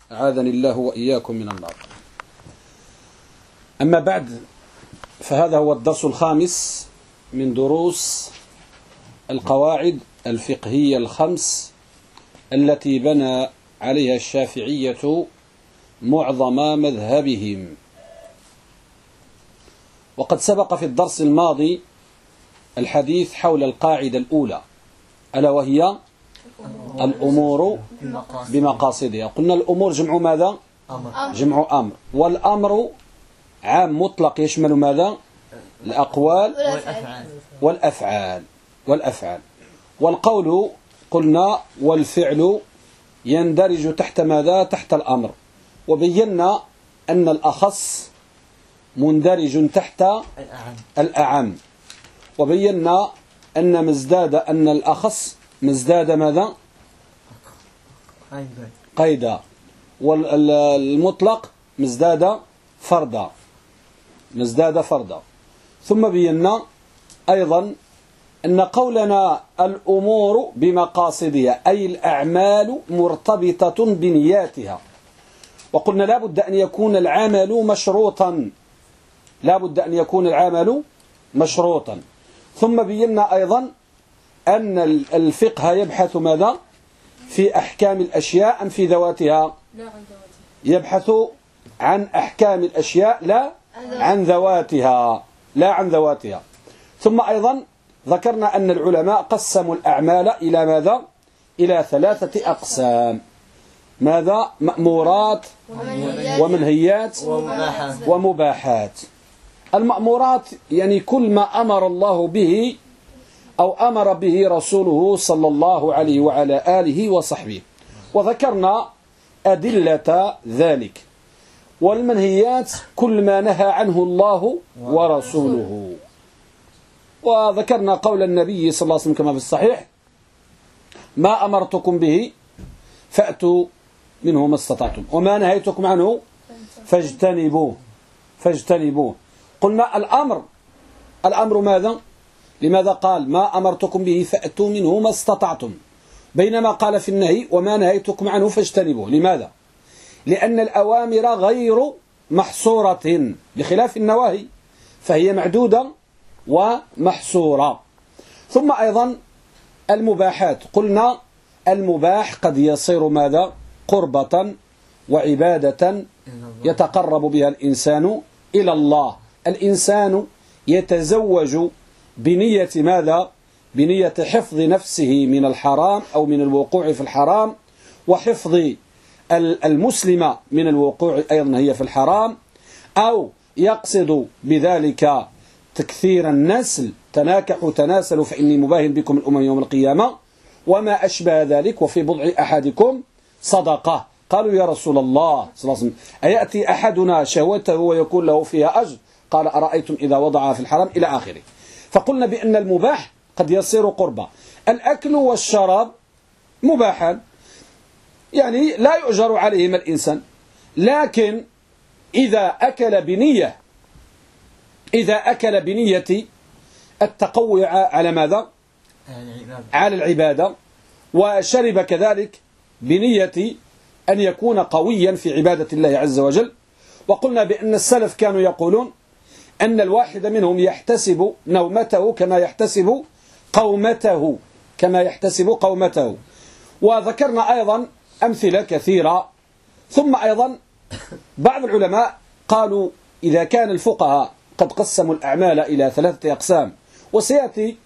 أعاذني الله وإياكم من النار. أما بعد، فهذا هو الدرس الخامس من دروس القواعد الفقهية الخمس التي بنى عليها الشافعية معظم مذهبهم. وقد سبق في الدرس الماضي الحديث حول القاعدة الأولى، ألا وهي الأمور بمقاصدها. قلنا الأمور جمع ماذا؟ جمع أمر، والأمر عام مطلق يشمل ماذا؟ الأقوال والأفعال. والقول قلنا والفعل يندرج تحت ماذا؟ تحت الأمر. وبينا أن الأخص مندرج تحت الأعم. وبينا أن الأخص مزداد ماذا؟ قيدا، والمطلق مزداد فردا. ثم بينا أيضا أن قولنا الأمور بمقاصدها أي الأعمال مرتبطة بنياتها، وقلنا لا بد أن يكون العمل مشروطا. ثم بينا أيضا أن الفقه يبحث ماذا؟ في أحكام الأشياء أم في ذواتها؟ يبحث عن أحكام الأشياء لا عن ذواتها. ثم أيضا ذكرنا أن العلماء قسموا الأعمال إلى ماذا؟ إلى 3 أقسام. ماذا؟ مأمورات ومنهيات ومباحات. المأمورات يعني كل ما أمر الله به أو أمر به رسوله صلى الله عليه وعلى آله وصحبه، وذكرنا أدلة ذلك. والمنهيات كل ما نهى عنه الله ورسوله، وذكرنا قول النبي صلى الله عليه وسلم كما في الصحيح: ما أمرتكم به فأتوا منه ما استطعتم، وما نهيتكم عنه فاجتنبوه. قلنا الأمر ماذا؟ لماذا قال ما أمرتكم به فأتوا منه ما استطعتم، بينما قال في النهي وما نهيتكم عنه فاجتنبوه؟ لماذا؟ لأن الأوامر غير محصورة بخلاف النواهي، فهي معدودة ومحصورة. ثم أيضا المباحات، قلنا المباح قد يصير ماذا؟ قربة وعبادة يتقرب بها الإنسان إلى الله. الإنسان يتزوج بنية ماذا؟ بنية حفظ نفسه من الحرام أو من الوقوع في الحرام، وحفظ المسلمة من الوقوع أيضا هي في الحرام، أو يقصد بذلك تكثير النسل، تناكحوا تناسلوا فإني مباهن بكم الأمم يوم القيامة، وما أشبه ذلك. وفي بضع أحدكم صدقة. قالوا يا رسول الله صلى الله عليه وسلم أيأتي أحدنا شهوته ويكون له فيها أجر؟ قال أرأيتم إذا وضعها في الحرام إلى آخره. فقلنا بأن المباح قد يصير قربا. الأكل والشراب مباحا، يعني لا يؤجر عليهما الإنسان، لكن إذا أكل بنية التقوي على ماذا؟ على العبادة، وشرب كذلك بنية أن يكون قويا في عبادة الله عز وجل. وقلنا بأن السلف كانوا يقولون أن الواحد منهم يحتسب نومته كما يحتسب قومته. وذكرنا أيضا أمثلة كثيرة. ثم أيضا بعض العلماء قالوا إذا كان الفقهاء قد قسموا الأعمال إلى 3 أقسام، وسيأتي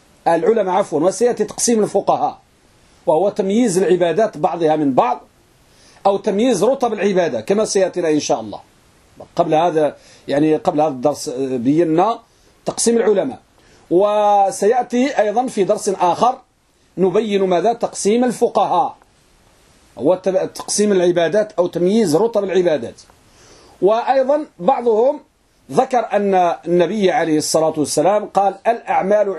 تقسيم الفقهاء، وهو تمييز العبادات بعضها من بعض، أو تمييز رتب العبادة كما سيأتينا إن شاء الله. قبل هذا الدرس بينا تقسيم العلماء، وسيأتي أيضا في درس آخر نبين ماذا؟ تقسيم الفقهاء، هو تقسيم العبادات أو تمييز رتب العبادات. وأيضا بعضهم ذكر أن النبي عليه الصلاة والسلام قال الأعمال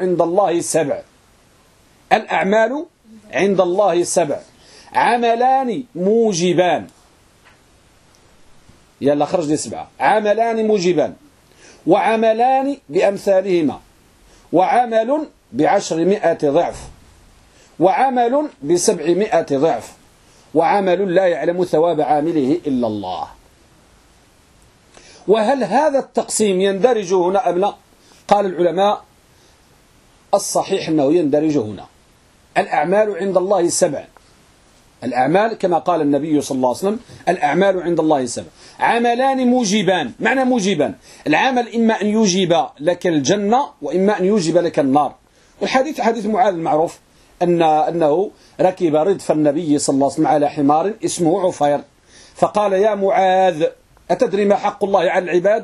عند الله 7 عملان موجبان، يلا خرج لي 7 عملان موجبان، وعملان بأمثالهما، وعمل ب100 ضعف، وعمل ب700 ضعف، وعمل لا يعلم ثواب عامله إلا الله. وهل هذا التقسيم يندرج هنا أم لا؟ قال العلماء الصحيح أنه يندرج هنا. الأعمال عند الله 7. الأعمال كما قال النبي صلى الله عليه وسلم الأعمال عند الله 7. عملان موجبان. معنى موجبان العمل إما أن يوجب لك الجنة وإما أن يوجب لك النار. والحديث حديث معاذ المعروف أنه ركب ردف النبي صلى الله عليه وسلم على حمار اسمه عفير، فقال يا معاذ أتدري ما حق الله على العباد؟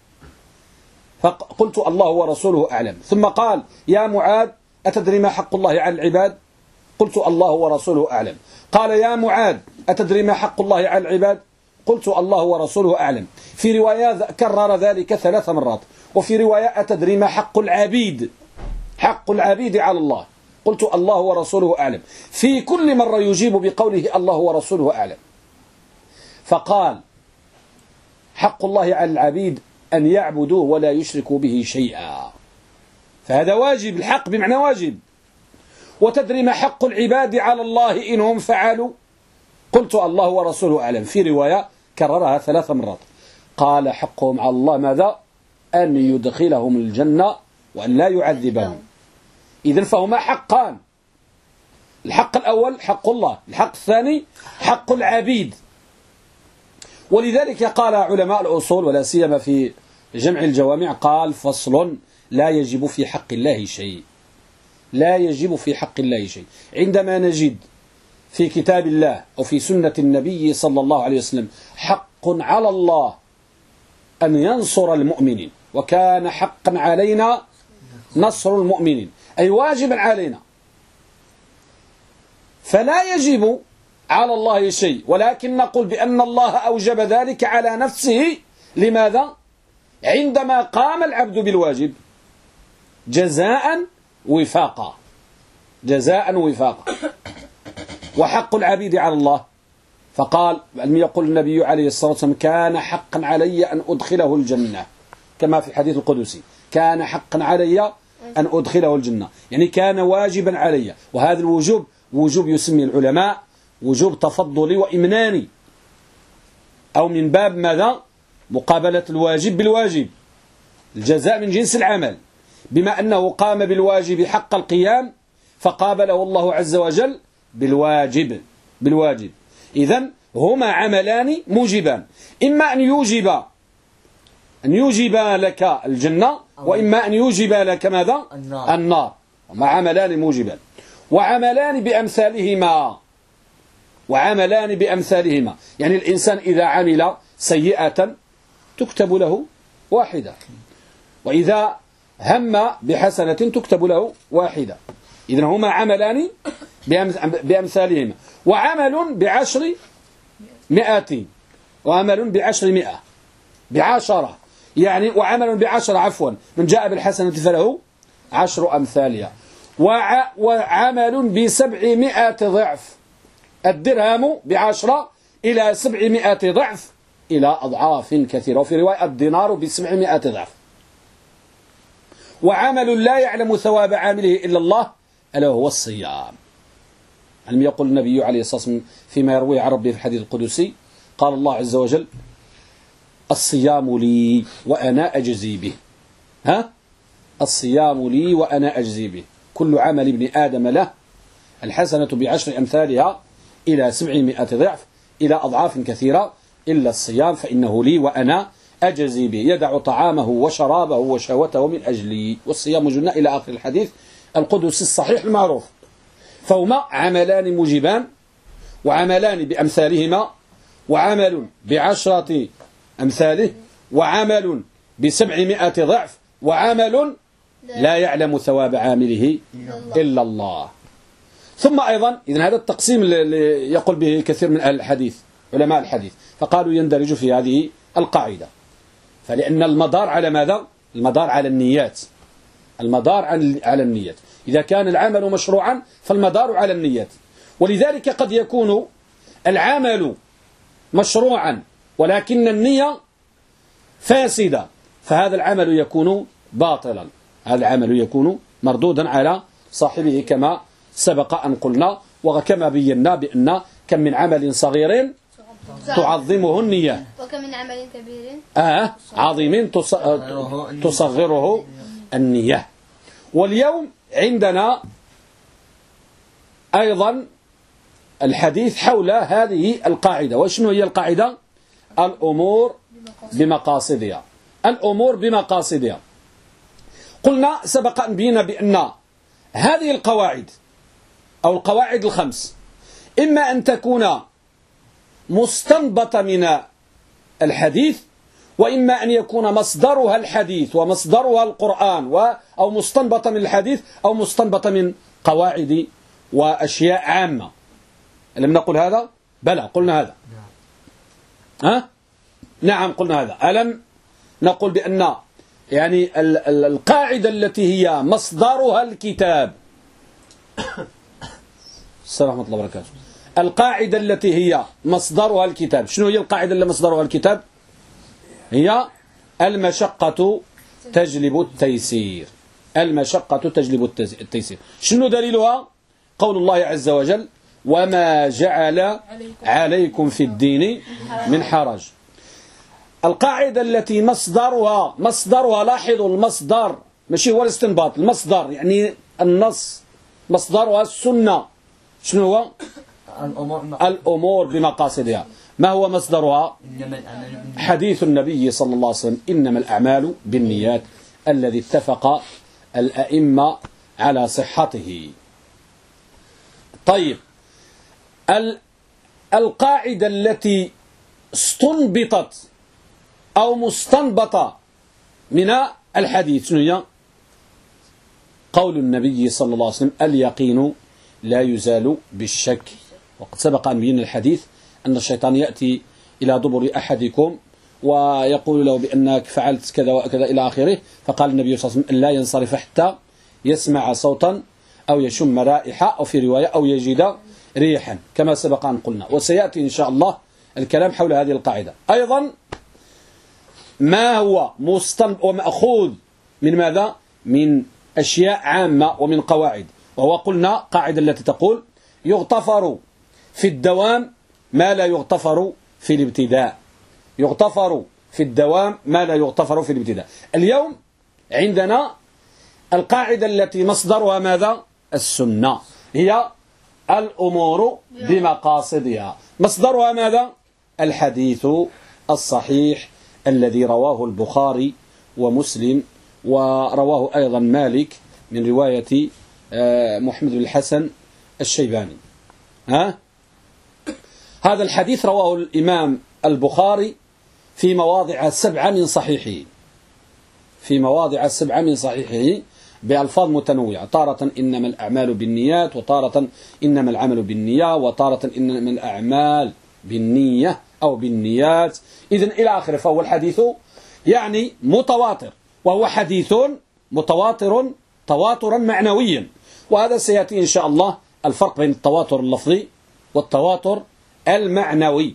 فقلت الله ورسوله أعلم. ثم قال يا معاذ أتدري ما حق الله على العباد؟ قلت الله ورسوله أعلم. قال يا معاذ أتدري ما حق الله على العباد؟ قلت الله ورسوله أعلم. في رواية كرر ذلك 3 مرات، وفي رواية أتدري ما حق العبيد؟ حق العبيد على الله. قلت الله ورسوله أعلم. في كل مرة يجيب بقوله الله ورسوله أعلم. فقال حق الله على العبيد أن يعبدوه ولا يشركوا به شيئا، فهذا واجب. الحق بمعنى واجب. وتدري ما حق العباد على الله إنهم فعلوا؟ قلت الله ورسوله أعلم. في رواية كررها 3 مرات. قال حقهم على الله ماذا؟ أن يدخلهم الجنة وأن لا يعذبهم. إذن فهما حقان. الحق الأول حق الله، الحق الثاني حق العبيد. ولذلك قال علماء الأصول ولا سيما في جمع الجوامع قال فصل لا يجب في حق الله شيء. لا يجب في حق الله شيء. عندما نجد في كتاب الله أو في سنة النبي صلى الله عليه وسلم حق على الله أن ينصر المؤمنين، وكان حقا علينا نصر المؤمنين، أي واجبا علينا، فلا يجب على الله شيء، ولكن نقول بأن الله أوجب ذلك على نفسه. لماذا؟ عندما قام العبد بالواجب جزاء وفاقا. جزاء وفاقا. وحق العبيد على الله فقال يقول النبي عليه الصلاة والسلام كان حقا علي أن أدخله الجنة، كما في الحديث القدسي كان حقا علي أن أدخله الجنة، يعني كان واجبا علي. وهذا الوجوب وجوب يسمي العلماء وجوب تفضلي وإمناني، أو من باب ماذا؟ مقابلة الواجب بالواجب. الجزاء من جنس العمل، بما أنه قام بالواجب حق القيام فقابله الله عز وجل بالواجب. إذن هما عملان موجبان، إما أن يوجب لك الجنة، وإما أن يوجب لك ماذا؟ النار. هما عملان موجبان. وعملان بأمثالهما، يعني الإنسان إذا عمل سيئة تكتب له 1، وإذا هم بحسنة تكتب له 1. إذن هما عملان بأمثالهما. وعمل ب10 مئة، وعمل ب10 100 يعني وعمل ب10 من جاء بالحسنة فله 10 أمثالها. وعمل ب700 ضعف، الدرهم ب10 إلى 700 ضعف إلى أضعاف كثيرة. وفي رواية الدينار ب700 ضعف. وعمل لا يعلم ثواب عامله إلا الله ألا هو الصيام. لم يقل النبي عليه الصلاة والسلام فيما يروي عن ربه في الحديث القدسي قال الله عز وجل الصيام لي وأنا أجزي به. الصيام لي وأنا أجزي به. كل عمل ابن آدم له الحسنة ب10 أمثالها إلى 700 ضعف إلى أضعاف كثيرة، إلا الصيام فإنه لي وأنا أجزي به، يدع طعامه وشرابه وشهوته من أجلي، والصيام جنة إلى آخر الحديث القدسي الصحيح المعروف. فهما عملان موجبان، وعملان بأمثالهما، وعمل ب10 أمثاله، وعمل ب700 ضعف، وعمل لا يعلم ثواب عامله إلا الله. ثم أيضا إذن هذا التقسيم اللي يقول به كثير من أهل الحديث علماء الحديث، فقالوا يندرج في هذه القاعدة، فلأن المدار على ماذا؟ المدار على النيات. المدار على النيات. إذا كان العمل مشروعا فالمدار على النيات. ولذلك قد يكون العمل مشروعا ولكن النية فاسدة، فهذا العمل يكون باطلا، هذا العمل يكون مردودا على صاحبه كما سبق أن قلنا، وكما بينا بأن كم من عمل صغير تعظمه النية، وكم من عمل كبير عظيم تصغره النية. واليوم عندنا أيضا الحديث حول هذه القاعدة. وشنو هي القاعدة؟ الأمور بمقاصدها. الأمور بمقاصدها. قلنا سبق أن بينا بأن هذه القواعد أو القواعد الخمس إما أن تكون مستنبطة من الحديث، وإما أن يكون مصدرها الحديث ومصدرها القرآن، أو مستنبطة من الحديث أو مستنبطة من قواعد وأشياء عامة. لم نقل هذا؟ بلى قلنا هذا. نعم قلنا هذا. ألم نقل بأن يعني القاعدة التي هي مصدرها الكتاب السلام ورحمة الله وبركاته. القاعدة التي هي مصدرها الكتاب، شنو هي القاعدة اللي مصدرها الكتاب؟ هي المشقة تجلب التيسير. المشقة تجلب التيسير. شنو دليلها؟ قول الله عز وجل: وما جعل عليكم في الدين من حرج. القاعدة التي مصدرها لاحظوا المصدر ماشي هو الاستنباط، المصدر يعني النص، مصدرها السنة. شنو هو؟ الأمور بمقاصدها. ما هو مصدرها؟ حديث النبي صلى الله عليه وسلم: إنما الأعمال بالنيات، الذي اتفق الأئمة على صحته. طيب، القاعدة التي استنبطت أو مستنبطة من الحديث شنو هي؟ قول النبي صلى الله عليه وسلم: اليقين لا يزال بالشك. وقد سبق أن بينا الحديث أن الشيطان يأتي إلى دبر أحدكم ويقول له بأنك فعلت كذا وكذا إلى آخره، فقال النبي صلى الله عليه وسلم: لا ينصرف حتى يسمع صوتا أو يشم رائحة، أو في رواية أو يجد ريحا، كما سبق أن قلنا. وسيأتي إن شاء الله الكلام حول هذه القاعدة. أيضا ما هو ومأخوذ من ماذا؟ من أشياء عامة ومن قواعد. وهو قلنا قاعدة التي تقول: يغتفر في الدوام ما لا يغتفر في الابتداء. يغتفر في الدوام ما لا يغتفر في الابتداء. اليوم عندنا القاعدة التي مصدرها ماذا؟ السنة، هي الأمور بمقاصدها. مصدرها ماذا؟ الحديث الصحيح الذي رواه البخاري ومسلم، ورواه أيضا مالك من رواية محمد بن الحسن الشيباني. هذا الحديث رواه الإمام البخاري في مواضع 7 من صحيحه، في مواضع 7 من صحيحه بألفاظ متنوعة، تارة إنما الأعمال بالنيات، وتارة إنما العمل بالنية، وتارة إنما الأعمال بالنية أو بالنيات، إذن إلى آخره. فهو الحديث يعني متواتر، وهو حديث متواتر تواترا معنويا. وهذا سيأتي إن شاء الله الفرق بين التواتر اللفظي والتواتر المعنوي.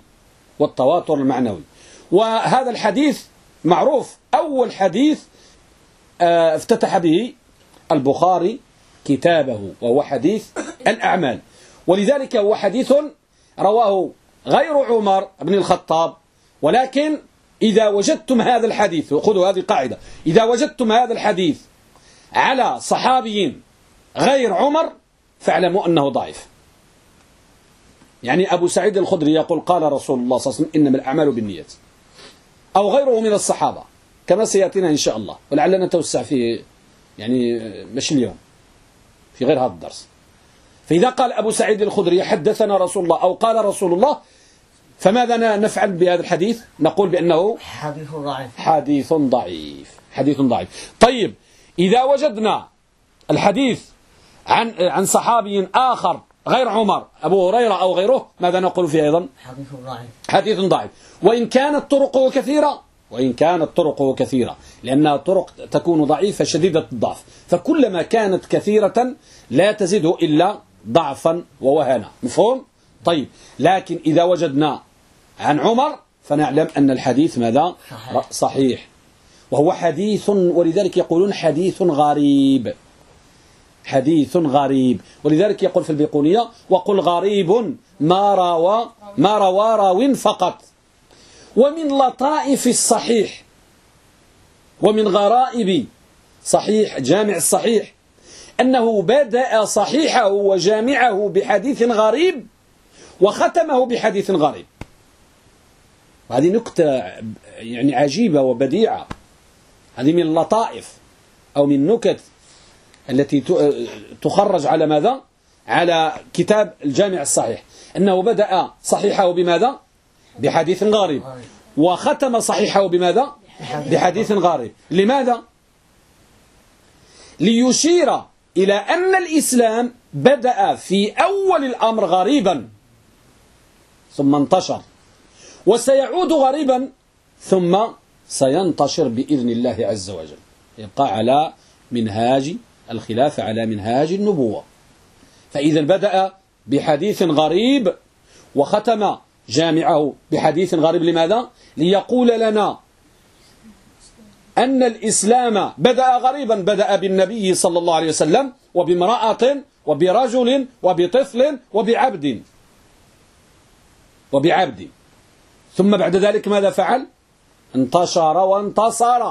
وهذا الحديث معروف، أول حديث افتتح به البخاري كتابه، وهو حديث الأعمال. ولذلك هو حديث رواه غير عمر بن الخطاب. ولكن إذا وجدتم هذا الحديث، خذوا هذه قاعدة، إذا وجدتم هذا الحديث على صحابي غير عمر فاعلموا أنه ضعيف. يعني أبو سعيد الخدري يقول: قال رسول الله صلى الله عليه وسلم: إنما الأعمال بالنيات، أو غيره من الصحابة، كما سيأتينا إن شاء الله، ولعلنا نتوسع فيه يعني مش اليوم، في غير هذا الدرس. فإذا قال أبو سعيد الخدري: حدثنا رسول الله، أو قال رسول الله، فماذا نفعل بهذا الحديث؟ نقول بأنه حديث ضعيف. طيب، إذا وجدنا الحديث عن صحابي آخر غير عمر، أبو هريرة أو غيره، ماذا نقول فيه أيضا؟ حديث ضعيف. وإن كانت طرقه كثيرة، لأنها طرق تكون ضعيفة شديدة الضعف، فكلما كانت كثيرة لا تزيده إلا ضعفا ووهنا. مفهوم؟ طيب، لكن إذا وجدنا عن عمر فنعلم أن الحديث ماذا؟ صحيح. وهو حديث، ولذلك يقولون حديث غريب. ولذلك يقول في البيقونية: وقل غريب ما روى راو فقط. ومن لطائف الصحيح ومن غرائب صحيح جامع الصحيح أنه بدأ صحيحه وجامعه بحديث غريب وختمه بحديث غريب. هذه نكتة يعني عجيبة وبديعة. هذه من اللطائف أو من النكت التي تخرج على ماذا؟ على كتاب الجامع الصحيح، أنه بدأ صحيحه بماذا؟ بحديث غريب، وختم صحيحه بماذا؟ بحديث غريب. لماذا؟ ليشير إلى أن الإسلام بدأ في أول الأمر غريبا ثم انتشر، وسيعود غريبا ثم سينتشر بإذن الله عز وجل، يبقى على منهاج الخلافة، على منهاج النبوة. فإذا بدأ بحديث غريب وختم جامعه بحديث غريب. لماذا؟ ليقول لنا أن الإسلام بدأ غريبا، بدأ بالنبي صلى الله عليه وسلم وبامرأة وبرجل وبطفل وبعبد، ثم بعد ذلك ماذا فعل؟ انتشر وانتصر،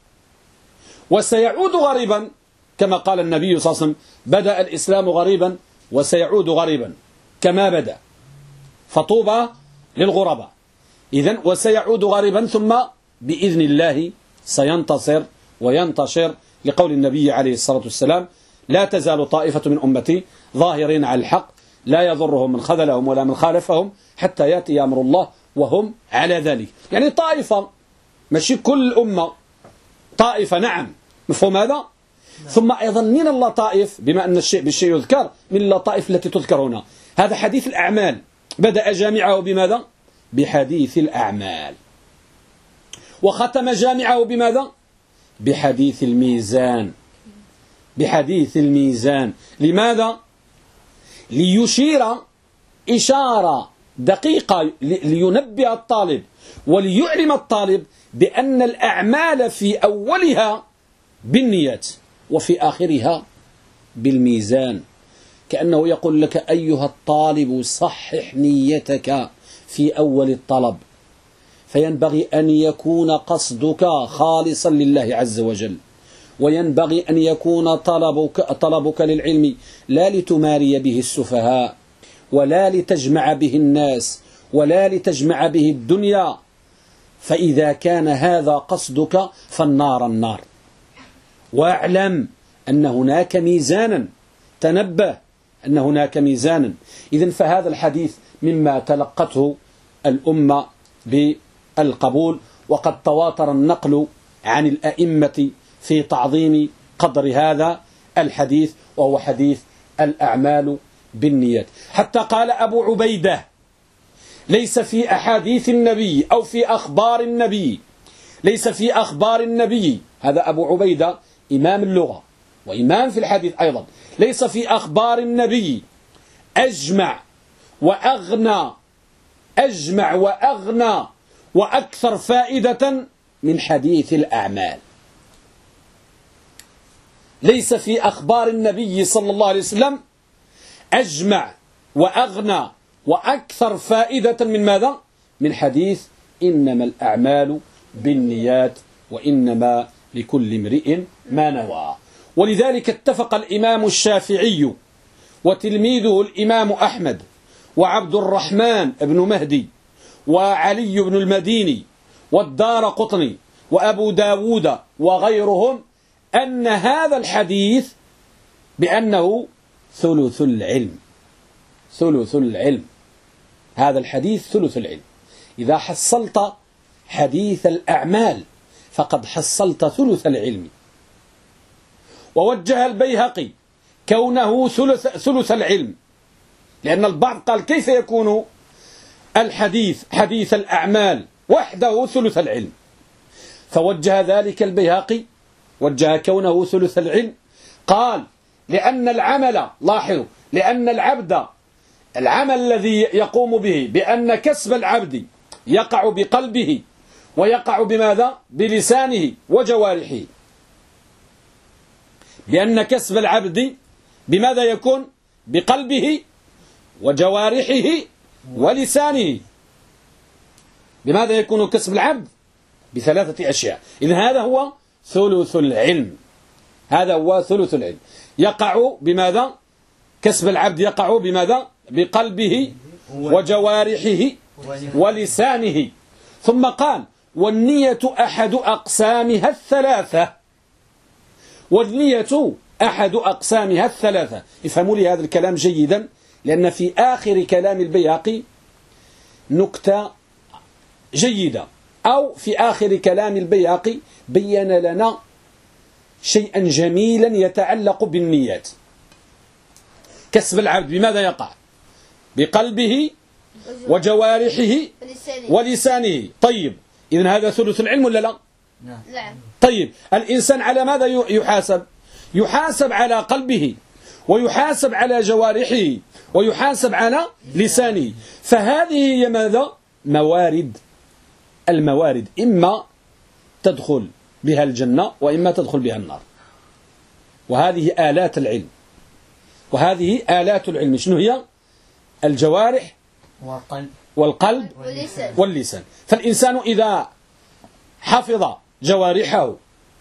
وسيعود غريبا كما قال النبي صلى الله عليه وسلم: بدأ الإسلام غريبا وسيعود غريبا كما بدأ، فطوبى للغرباء. إذن وسيعود غريبا ثم بإذن الله سينتصر وينتشر، لقول النبي عليه الصلاة والسلام: لا تزال طائفة من أمتي ظاهرين على الحق لا يضرهم من خذلهم ولا من خالفهم حتى يأتي أمر الله وهم على ذلك. يعني طائفة، ماشي كل الأمة، طائفة. نعم، مفهوم هذا؟ ثم أيضا من اللطائف، بما أن الشيء بالشيء يذكر، من اللطائف التي تذكر هنا هذا حديث الأعمال، بدأ جامعه بماذا؟ بحديث الأعمال، وختم جامعه بماذا؟ بحديث الميزان. بحديث الميزان. لماذا؟ ليشير إشارة دقيقة، لينبه الطالب وليعلم الطالب بأن الأعمال في أولها بالنيات وفي آخرها بالميزان. كأنه يقول لك: أيها الطالب صحح نيتك في أول الطلب، فينبغي أن يكون قصدك خالصا لله عز وجل، وينبغي أن يكون طلبك للعلم لا لتماري به السفهاء، ولا لتجمع به الناس، ولا لتجمع به الدنيا. فإذا كان هذا قصدك فالنار النار. واعلم أن هناك ميزانا، تنبه أن هناك ميزانا. إذن فهذا الحديث مما تلقته الأمة بالقبول، وقد تواتر النقل عن الأئمة في تعظيم قدر هذا الحديث، وهو حديث الأعمال بالنيات. حتى قال أبو عبيدة: ليس في أحاديث النبي أو في أخبار النبي، ليس في أخبار النبي، هذا أبو عبيدة إمام اللغة وإمام في الحديث أيضا، ليس في أخبار النبي أجمع وأغنى وأكثر فائدة من حديث الأعمال. ليس في أخبار النبي صلى الله عليه وسلم أجمع وأغنى وأكثر فائدة من ماذا؟ من حديث إنما الأعمال بالنيات وإنما لكل امرئ ما نوى. ولذلك اتفق الإمام الشافعي وتلميذه الإمام أحمد وعبد الرحمن بن مهدي وعلي بن المديني والدارقطني وأبو داود وغيرهم أن هذا الحديث بأنه ثلث العلم. ثلث العلم، هذا الحديث ثلث العلم. إذا حصلت حديث الأعمال فقد حصلت ثلث العلم. ووجه البيهقي كونه ثلث العلم، لأن البعض قال: كيف يكون الحديث حديث الأعمال وحده ثلث العلم؟ فوجه ذلك البيهقي، وجه كونه ثلث العلم، قال: لأن العمل، لاحظوا، لأن العمل الذي يقوم به، بأن كسب العبد يقع بقلبه ويقع بماذا؟ بلسانه وجوارحه. بأن كسب العبد بماذا يكون؟ بقلبه وجوارحه ولسانه. بماذا يكون كسب العبد؟ بثلاثة أشياء. إذن هذا هو ثلث العلم. هذا هو ثلث العلم. يقع بماذا؟ كسب العبد يقع بماذا؟ بقلبه وجوارحه ولسانه. ثم قال والنية أحد أقسامها الثلاثة. والنية أحد أقسامها الثلاثة. افهموا لي هذا الكلام جيدا، لأن في آخر كلام البيهقي نكتة جيدة، أو في آخر كلام البيهقي بين لنا شيئا جميلا يتعلق بالنيات. كسب العبد بماذا يقع؟ بقلبه وجوارحه ولسانه. طيب، إذن هذا ثلث العلم ولا لا؟ نعم. طيب، الإنسان على ماذا يحاسب؟ يحاسب على قلبه، ويحاسب على جوارحه، ويحاسب على لسانه. فهذه هي ماذا؟ موارد. الموارد إما تدخل بها الجنة وإما تدخل بها النار. وهذه آلات العلم. وهذه آلات العلم شنو هي؟ الجوارح والقلب واللسان. فالإنسان إذا حفظ جوارحه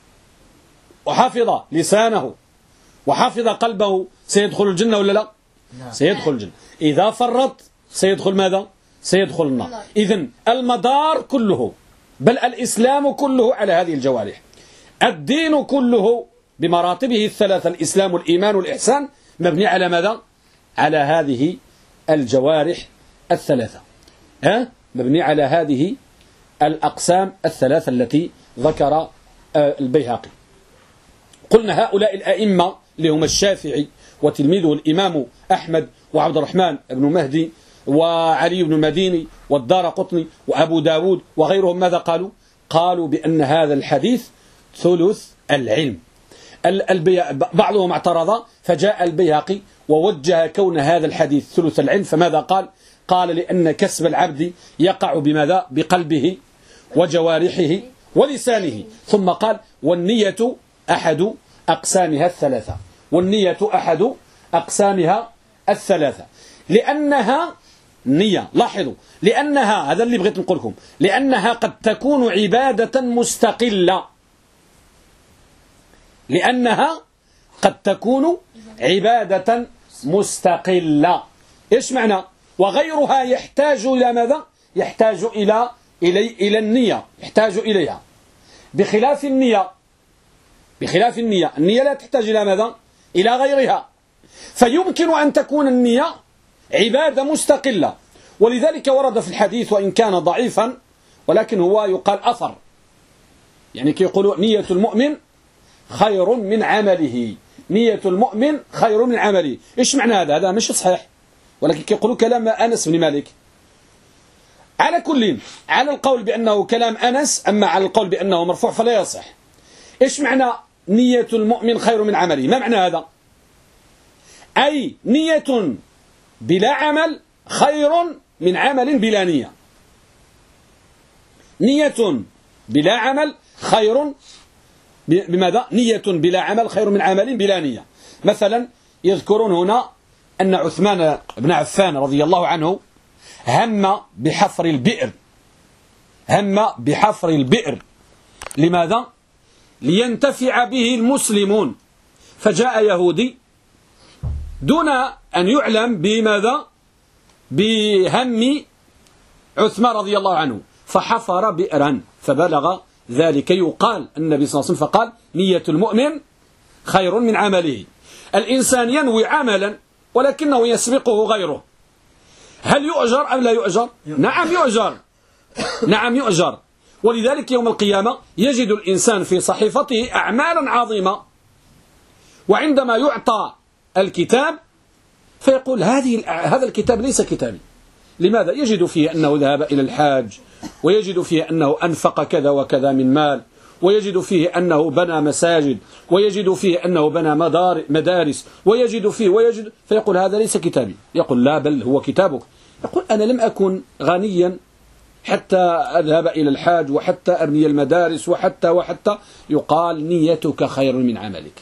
وحفظ لسانه وحفظ قلبه سيدخل الجنة ولا لا؟ سيدخل الجنة. إذا فرط سيدخل ماذا؟ سيدخل النار. إذن المدار كله، بل الإسلام كله على هذه الجوارح. الدين كله بمراتبه الثلاثة، الإسلام والإيمان والإحسان، مبني على ماذا؟ على هذه الجوارح الثلاثة. مبني على هذه الأقسام الثلاثة التي ذكر البيهقي. قلنا هؤلاء الأئمة اللي هم الشافعي وتلميذه الإمام أحمد وعبد الرحمن بن مهدي وعلي بن المديني والدارقطني وأبو داود وغيرهم، ماذا قالوا؟ قالوا بأن هذا الحديث ثلث العلم. بعضهم اعترض، فجاء البيهقي ووجه كون هذا الحديث ثلث العلم. فماذا قال؟ قال لأن كسب العبد يقع بماذا؟ بقلبه وجوارحه ولسانه. ثم قال والنية أحد أقسامها الثلاثة. والنية أحد أقسامها الثلاثة، لأنها نية. لاحظوا، لأنها، هذا اللي بغيت نقول لكم، لأنها قد تكون عبادة مستقلة. لأنها قد تكون عبادة مستقلة. إيش معنى؟ وغيرها يحتاج إلى ماذا؟ يحتاج إلى النية، يحتاج إليها. بخلاف النية، النية لا تحتاج إلى ماذا؟ إلى غيرها. فيمكن أن تكون النية عبادة مستقلة. ولذلك ورد في الحديث، وإن كان ضعيفا ولكن هو يقال أثر، يعني كي يقولوا نية المؤمن خير من عمله. نية المؤمن خير من عمله. إيش معنى هذا؟ هذا مش صحيح، ولكن كي يقولوا كلام أنس بن مالك. على كل، على القول بأنه كلام أنس، أما على القول بأنه مرفوع فلا يصح. إيش معنى نية المؤمن خير من عمله؟ ما معنى هذا؟ أي نية بلا عمل خير من عمل بلا نية. نية بلا عمل خير بماذا؟ نية بلا عمل خير من عمل بلا نية. مثلا يذكرون هنا أن عثمان بن عفان رضي الله عنه هم بحفر البئر. هم بحفر البئر. لماذا؟ لينتفع به المسلمون. فجاء يهودي دون أن يعلم بماذا؟ بهم عثمان رضي الله عنه، فحفر بئرا فبلغ ذلك. يقال النبي صلى الله عليه وسلم فقال نية المؤمن خير من عمله. الإنسان ينوي عملا ولكنه يسبقه غيره، هل يؤجر أم لا يؤجر؟ نعم يؤجر، نعم يؤجر. ولذلك يوم القيامة يجد الإنسان في صحيفته أعمالا عظيمة، وعندما يعطى الكتاب فيقول هذا الكتاب ليس كتابي. لماذا؟ يجد فيه أنه ذهب إلى الحاج، ويجد فيه أنه أنفق كذا وكذا من مال، ويجد فيه أنه بنى مساجد، ويجد فيه أنه بنى مدارس، ويجد فيقول هذا ليس كتابي. يقول لا، بل هو كتابك. يقول أنا لم أكن غنيا حتى أذهب إلى الحاج وحتى أبني المدارس وحتى. يقال نيتك خير من عملك.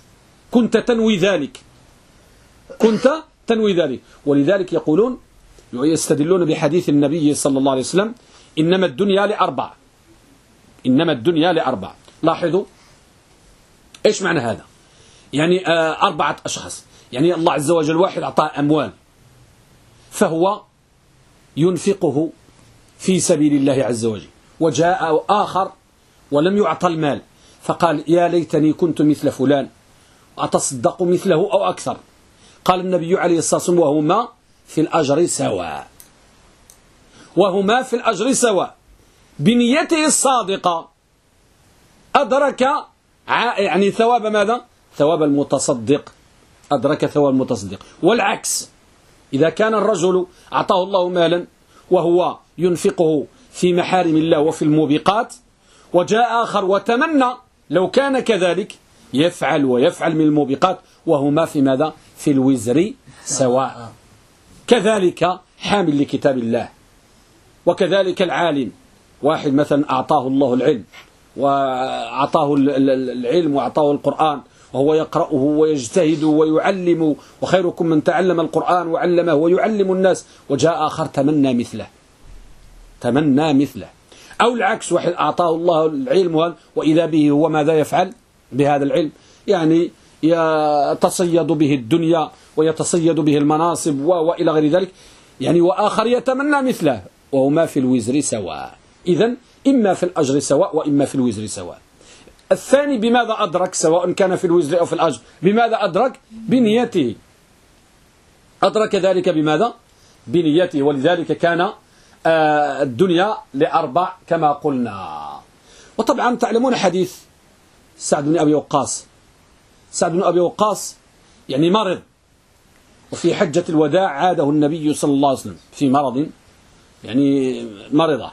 كنت تنوي ذلك. ولذلك يقولون ويستدلون بحديث النبي صلى الله عليه وسلم إنما الدنيا لأربع. إنما الدنيا لأربع. لاحظوا إيش معنى هذا؟ يعني 4 أشخاص، يعني الله عز وجل واحد أعطاه أموال فهو ينفقه في سبيل الله عز وجل، وجاء آخر ولم يعطى المال فقال يا ليتني كنت مثل فلان أتصدق مثله أو أكثر. قال النبي عليه الصلاة والسلام وهما في الأجر سواء، وهما في الأجر سواء. بنيته الصادقة أدرك يعني ثواب ماذا؟ ثواب المتصدق، أدرك ثواب المتصدق. والعكس، إذا كان الرجل أعطاه الله مالا وهو ينفقه في محارم الله وفي الموبقات، وجاء آخر وتمنى لو كان كذلك يفعل ويفعل من الموبقات، وهما في ماذا؟ في الوزر سواء. كذلك حامل لكتاب الله، وكذلك العالم. واحد مثلا أعطاه الله العلم وأعطاه العلم وأعطاه القرآن وهو يقرأه ويجتهد ويعلم، وخيركم من تعلم القرآن وعلمه ويعلم الناس، وجاء آخر تمنى مثله. أو العكس، واحد أعطاه الله العلم وإذا به هو ماذا يفعل بهذا العلم؟ يعني يتصيد به الدنيا ويتصيد به المناصب وإلى غير ذلك، يعني وآخر يتمنى مثله، وهما في الوزر سواء. إذن إما في الأجر سواء وإما في الوزر سواء. الثاني بماذا أدرك؟ سواء كان في الوزر أو في الأجر، بماذا أدرك؟ بنيته. أدرك ذلك بماذا؟ بنيته. ولذلك كان الدنيا لأربع كما قلنا. وطبعا تعلمون حديث سعد بن أبي وقاص. سعد بن أبي وقاص يعني مرض، وفي حجة الوداع عاده النبي صلى الله عليه وسلم في مرض، يعني مرضة،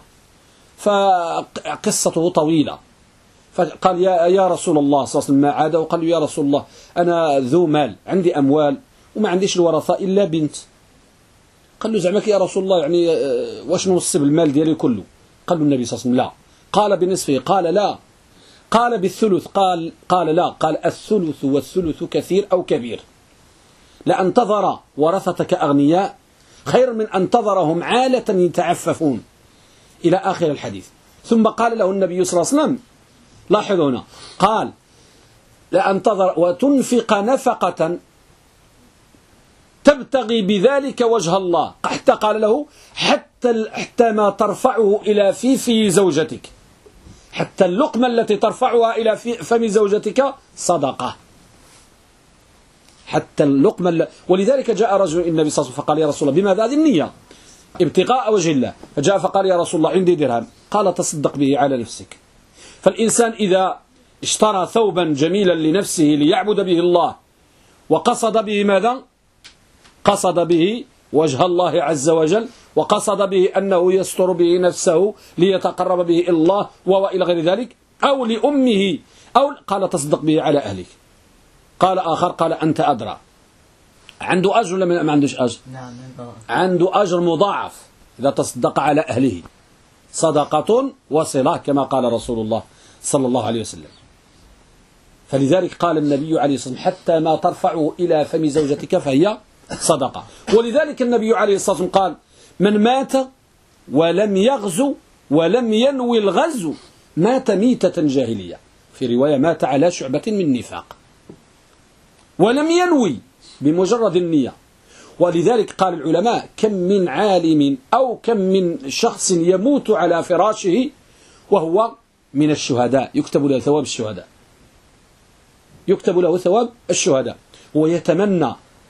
فقصته طويلة. فقال يا رسول الله صلى الله عليه وسلم ما عاده، وقال له يا رسول الله أنا ذو مال، عندي أموال وما عنديش الورثاء إلا بنت. قال له زعمك يا رسول الله يعني واش نوصي المال ديالي كله؟ قال له النبي صلى الله عليه وسلم لا. قال بنصفه؟ قال لا. قال بالثلث؟ قال لا. قال الثلث والثلث كثير أو كبير، لأن تظر ورثتك أغنياء خير من أن تظرهم عالة يتعففون، إلى آخر الحديث. ثم قال له النبي صلى الله عليه وسلم، لاحظوا هنا، قال لأن تظر وتنفق نفقة تبتغي بذلك وجه الله، حتى قال له حتى ما ترفعه إلى في زوجتك، حتى اللقمة التي ترفعها إلى فم زوجتك صدقة، حتى اللقمة. ولذلك جاء رجل النبي صلى الله عليه وسلم فقال يا رسول الله بماذا؟ هذه النية ابتغاء وجه الله. فجاء فقال يا رسول الله عندي درهم. قال تصدق به على نفسك. فالإنسان إذا اشترى ثوبا جميلا لنفسه ليعبد به الله، وقصد به ماذا؟ قصد به وجه الله عز وجل، وقصد به أنه يستر به نفسه ليتقرب به إلى الله وإلى غير ذلك، أو لأمه، أو قال تصدق به على أهلك. قال آخر قال أنت أدرى. عنده أجر ولا ما عندوش أجر؟ نعم عنده أجر مضاعف إذا تصدق على أهله، صدقة وصلة كما قال رسول الله صلى الله عليه وسلم. فلذلك قال النبي عليه الصلاة والسلام حتى ما ترفعه إلى فم زوجتك فهي صدقة. ولذلك النبي عليه الصلاة والسلام قال من مات ولم يغزو ولم ينوي الغزو مات ميتة جاهلية، في رواية مات على شعبة من نفاق، ولم ينوي بمجرد النية. ولذلك قال العلماء كم من عالم أو كم من شخص يموت على فراشه وهو من الشهداء، يكتب له ثواب الشهداء، يكتب له ثواب الشهداء، ويتمنى.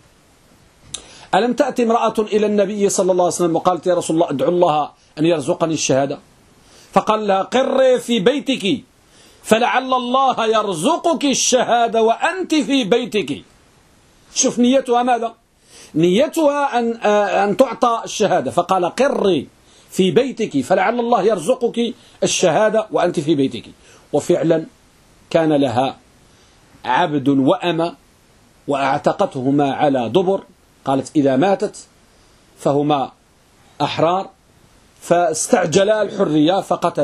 ألم تأتي امرأة إلى النبي صلى الله عليه وسلم وقالت يا رسول الله ادعو الله أن يرزقني الشهادة، فقال لها قري في بيتك فلعل الله يرزقك الشهادة وأنت في بيتك. شوف نيتها ماذا؟ نيتها أن تعطى الشهادة، فقال قري في بيتك فلعل الله يرزقك الشهادة وأنت في بيتك. وفعلا كان لها عبد وأمة وأعتقتهما على دبر، قالت إذا ماتت فهما أحرار، فاستعجلا الحرية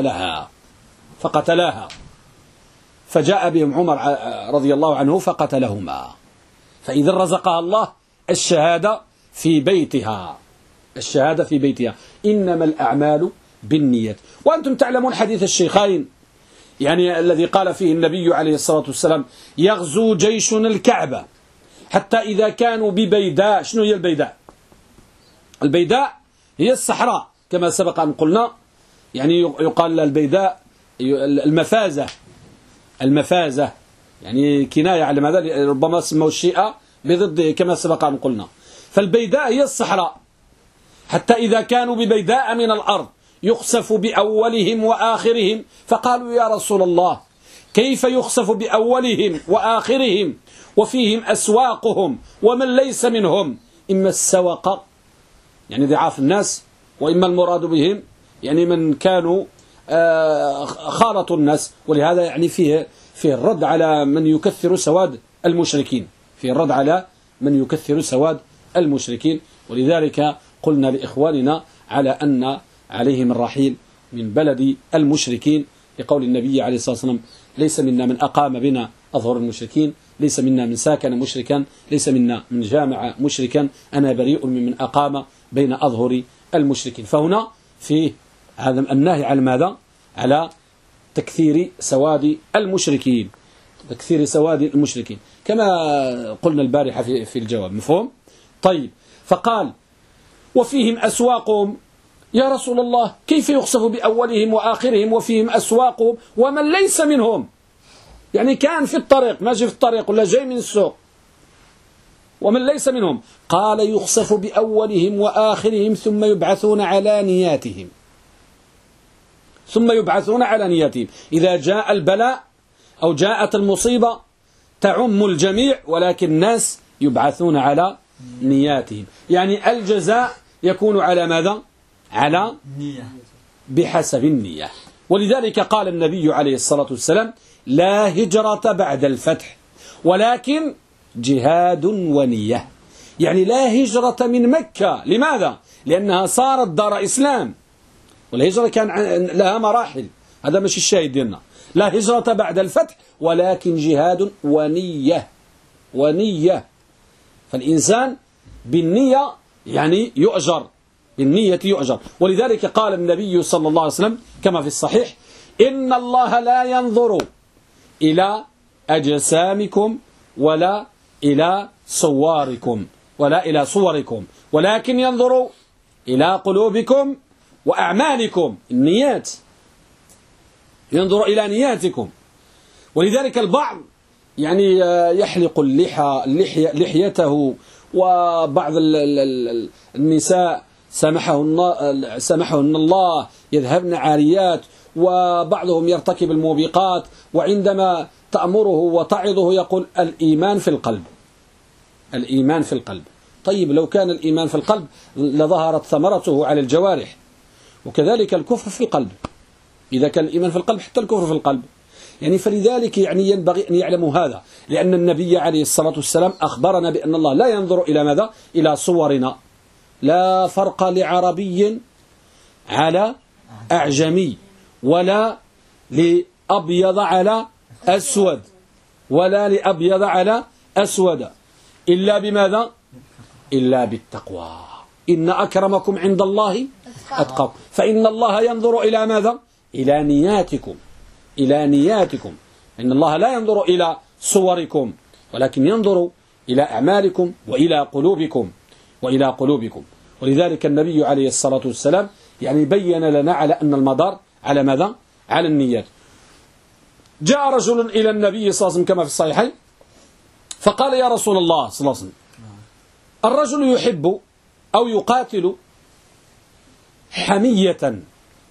فقتلاها، فجاء بهم عمر رضي الله عنه فقتلهما. فإذا رزقها الله الشهادة في بيتها، الشهادة في بيتها. إنما الأعمال بالنيات. وأنتم تعلمون حديث الشيخين يعني الذي قال فيه النبي عليه الصلاة والسلام يغزو جيشنا الكعبة حتى إذا كانوا ببيداء. شنو هي البيداء؟ البيداء هي الصحراء كما سبق أن قلنا، يعني يقال البيداء المفازة يعني كناية على ماذا، ربما سموا الشيء بضده كما سبق أن قلنا. فالبيداء هي الصحراء حتى إذا كانوا ببيداء من الأرض يخسف بأولهم وآخرهم. فقالوا يا رسول الله كيف يخسف بأولهم وآخرهم وفيهم أسواقهم ومن ليس منهم؟ إما السوق يعني ضعاف الناس، وإما المراد بهم يعني من كانوا خالطوا الناس. ولهذا يعني فيه الرد على من يكثر سواد المشركين، فيه الرد على من يكثر سواد المشركين. ولذلك قلنا لإخواننا على أن عليهم الرحيل من بلد المشركين، لقول النبي عليه الصلاة والسلام ليس منا من أقام بنا أظهر المشركين، ليس منا من ساكن مشركا، ليس منا من جامع مشركا، أنا بريء من أقام بين أظهر المشركين. فهنا في هذا النهي على ماذا؟ على تكثير سواد المشركين، تكثير سواد المشركين كما قلنا البارحة في الجواب. مفهوم؟ طيب. فقال وفيهم أسواقهم. يا رسول الله كيف يخسف بأولهم وآخرهم وفيهم أسواقهم ومن ليس منهم؟ يعني كان في الطريق، ماشي في الطريق ولا جاي من السوق، ومن ليس منهم. قال يخسف بأولهم وآخرهم ثم يبعثون على نياتهم. ثم يبعثون على نياتهم. إذا جاء البلاء أو جاءت المصيبة تعم الجميع، ولكن الناس يبعثون على نياتهم. يعني الجزاء يكون على ماذا؟ على بحسب النية. ولذلك قال النبي عليه الصلاة والسلام لا هجرة بعد الفتح ولكن جهاد ونية. يعني لا هجرة من مكة. لماذا؟ لأنها صارت دار إسلام، والهجرة كان لها مراحل، هذا مش الشاهد ديالنا. لا هجرة بعد الفتح ولكن جهاد ونية. فالإنسان بالنية يعني يؤجر، بالنية يؤجر. ولذلك قال النبي صلى الله عليه وسلم كما في الصحيح إن الله لا ينظر إلى أجسامكم ولا إلى صوركم ولكن ينظر إلى قلوبكم وأعمالكم، النيات، ينظر إلى نياتكم. ولذلك البعض يعني يحلق لحيته، وبعض النساء سمحهن الله يذهبن عاريات، وبعضهم يرتكب الموبقات، وعندما تأمره وتعظه يقول الإيمان في القلب، الإيمان في القلب. طيب لو كان الإيمان في القلب لظهرت ثمرته على الجوارح، وكذلك الكفر في القلب. إذا كان الإيمان في القلب حتى الكفر في القلب. يعني فلذلك يعني ينبغي أن يعلموا هذا، لأن النبي عليه الصلاة والسلام أخبرنا بأن الله لا ينظر إلى ماذا؟ إلى صورنا. لا فرق لعربي على أعجمي، ولا لأبيض على أسود، ولا لأبيض على أسود، إلا بماذا؟ إلا بالتقوى. إن أكرمكم عند الله أتقاكم. فإن الله ينظر إلى ماذا؟ إلى نياتكم، إلى نياتكم. إن الله لا ينظر إلى صوركم ولكن ينظر إلى أعمالكم وإلى قلوبكم. ولذلك النبي عليه الصلاة والسلام يعني بين لنا على أن المدار على ماذا؟ على النيات. جاء رجل إلى النبي صلى الله عليه وسلم كما في الصحيحين فقال يا رسول الله صلى الله عليه وسلم الرجل يحب أو يقاتل حمية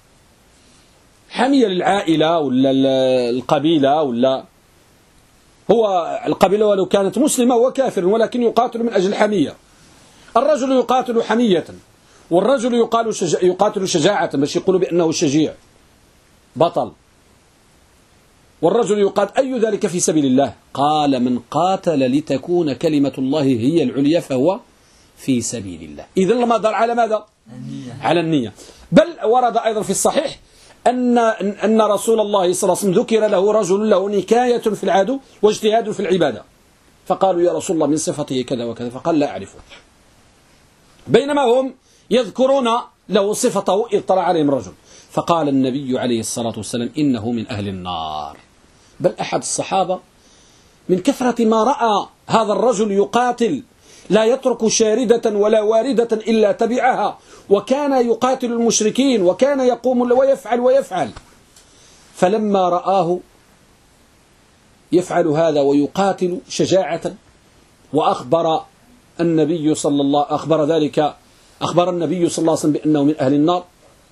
للعائلة ولا القبيلة، ولا هو القبيلة ولو كانت مسلمة وكافر، ولكن يقاتل من أجل حمية. الرجل يقاتل حمية، والرجل يقاتل شجاعة، باش يقولوا بأنه شجيع بطل. والرجل يقاتل أي ذلك في سبيل الله؟ قال من قاتل لتكون كلمة الله هي العليا فهو في سبيل الله. إذن المدار على ماذا؟ على النية. بل ورد أيضا في الصحيح أن رسول الله صلى الله عليه وسلم ذكر له رجل له نكاية في العدو واجتهاد في العبادة، فقالوا يا رسول الله من صفته كذا وكذا، فقال لا أعرفه. بينما هم يذكرون له صفته إذ طلع عليهم رجل، فقال النبي عليه الصلاة والسلام إنه من أهل النار. بل أحد الصحابة من كثرة ما رأى هذا الرجل يقاتل لا يترك شاردة ولا واردة إلا تبعها، وكان يقاتل المشركين وكان يقوم ويفعل، فلما رآه يفعل هذا ويقاتل شجاعة وأخبر النبي صلى الله عليه وسلم بأنه من أهل النار،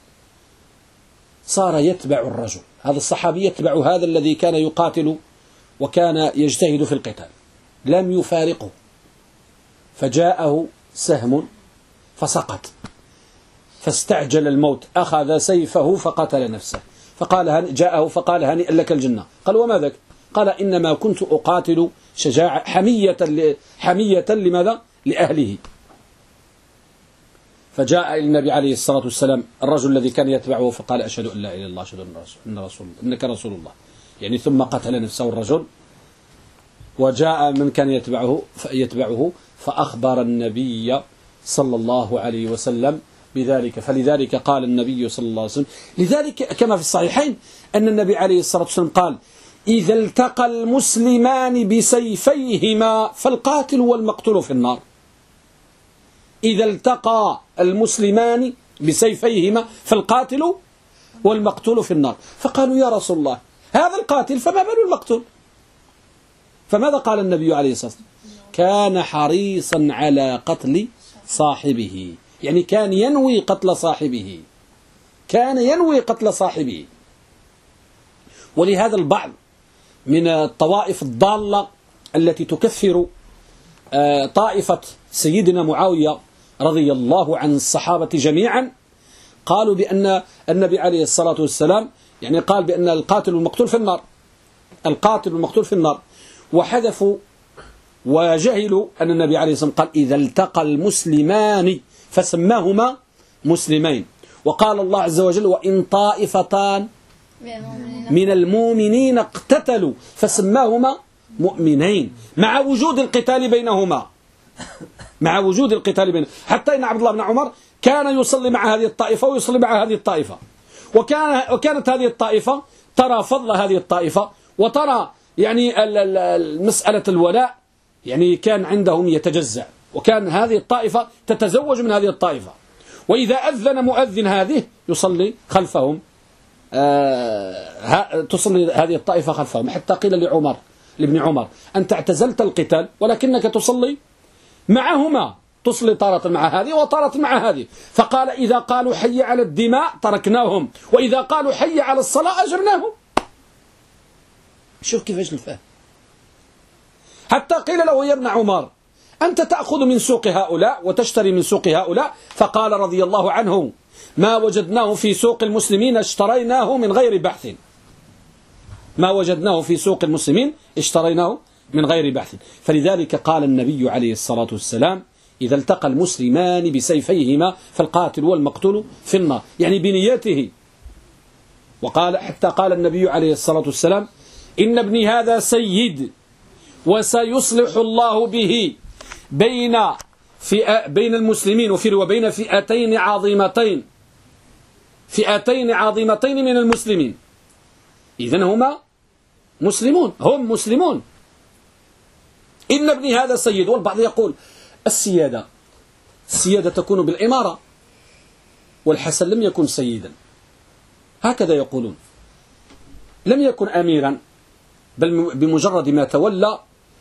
صار يتبع الرجل، هذا الصحابي يتبع هذا الذي كان يقاتل وكان يجتهد في القتال، لم يفارقه، فجاءه سهم فسقط، فاستعجل الموت، أخذ سيفه فقتل نفسه، جاءه فقال هنيئا لك الجنة. قال وما ذاك؟ قال إنما كنت أقاتل شجاعة حمية لماذا؟ لأهله. فجاء إلى النبي عليه الصلاة والسلام الرجل الذي كان يتبعه فقال أشهد أن لا إله إلا الله، أشهد إنك رسول الله، يعني ثم قتل نفسه الرجل. وجاء من كان يتبعه فأخبر النبي صلى الله عليه وسلم بذلك. فلذلك قال النبي صلى الله عليه وسلم، لذلك كما في الصحيحين أن النبي عليه الصلاة والسلام قال إذا التقى المسلمان بسيفيهما فالقاتل والمقتول في النار. إذا التقى المسلمان بسيفيهما فالقاتل والمقتول في النار. فقالوا يا رسول الله هذا القاتل فما بال المقتول؟ فماذا قال النبي عليه الصلاة والسلام؟ كان حريصا على قتل صاحبه، يعني كان ينوي قتل صاحبه. ولهذا البعض من الطوائف الضالة التي تكفر طائفة سيدنا معاوية رضي الله عن الصحابة جميعا، قالوا بأن النبي عليه الصلاة والسلام يعني قال بأن القاتل والمقتول في النار، وحذفوا وجهلوا أن النبي عليه الصلاة والسلام قال إذا التقى المسلمان فسماهما مسلمين. وقال الله عز وجل وإن طائفتان من المؤمنين اقتتلوا فسماهما مؤمنين، مع وجود القتال بينهما، حتى إن عبد الله بن عمر كان يصلي مع هذه الطائفة ويصلي مع هذه الطائفة، وكانت هذه الطائفة ترى فضل هذه الطائفة، وترى يعني مسألة الولاء يعني كان عندهم يتجزع، وكان هذه الطائفة تتزوج من هذه الطائفة، وإذا أذن مؤذن هذه يصلي خلفهم، تصلي هذه الطائفة خلفهم، حتى قيل لابن عمر أنت اعتزلت القتال ولكنك تصلي معهما، تصلي طارة مع هذه وطارة مع هذه. فقال إذا قالوا حي على الدماء تركناهم، وإذا قالوا حي على الصلاة أجرناهم. شوف كيفاش الفهم. حتى قيل له يا ابن عمر أنت تأخذ من سوق هؤلاء وتشتري من سوق هؤلاء، فقال رضي الله عنه ما وجدناه في سوق المسلمين اشتريناه من غير بحث. فلذلك قال النبي عليه الصلاة والسلام إذا التقى المسلمان بسيفيهما فالقاتل والمقتول في النار، يعني بنيته. وقال حتى قال النبي عليه الصلاة والسلام إن ابني هذا سيد وسيصلح الله به بين المسلمين، وبين فئتين عظيمتين من المسلمين. إذن هم مسلمون. إن ابني هذا سيد. والبعض يقول السيادة تكون بالإمارة، والحسن لم يكن سيدا، هكذا يقولون، لم يكن أميرا، بل بمجرد ما تولى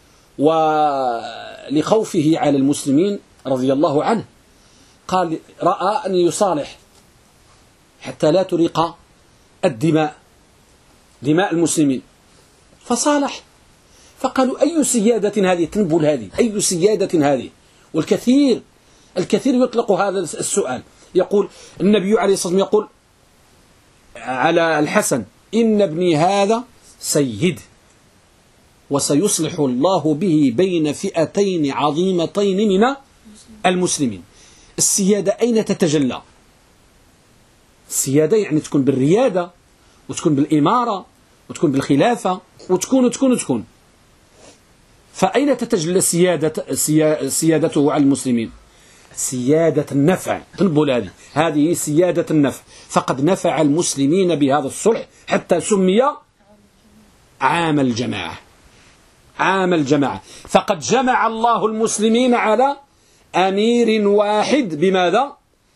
ولخوفه على المسلمين رضي الله عنه قال رأى أن يصالح حتى لا تريق دماء المسلمين، فصالح. فقالوا أي سيادة هذه تنبل هذه، أي سيادة هذه؟ والكثير يطلق هذا السؤال. يقول النبي عليه الصلاة والسلام يقول على الحسن إن ابني هذا سيد وسيصلح الله به بين فئتين عظيمتين من المسلمين. السيادة أين تتجلى؟ السيادة يعني تكون بالريادة، وتكون بالإمارة، وتكون بالخلافة، وتكون. فأين تتجلى سيادته على المسلمين؟ سيادة النفع. تنبول هذه سيادة النفع، فقد نفع المسلمين بهذا الصلح حتى سمي عام الجماعة. عام الجماعة، فقد جمع الله المسلمين على أمير واحد. بماذا؟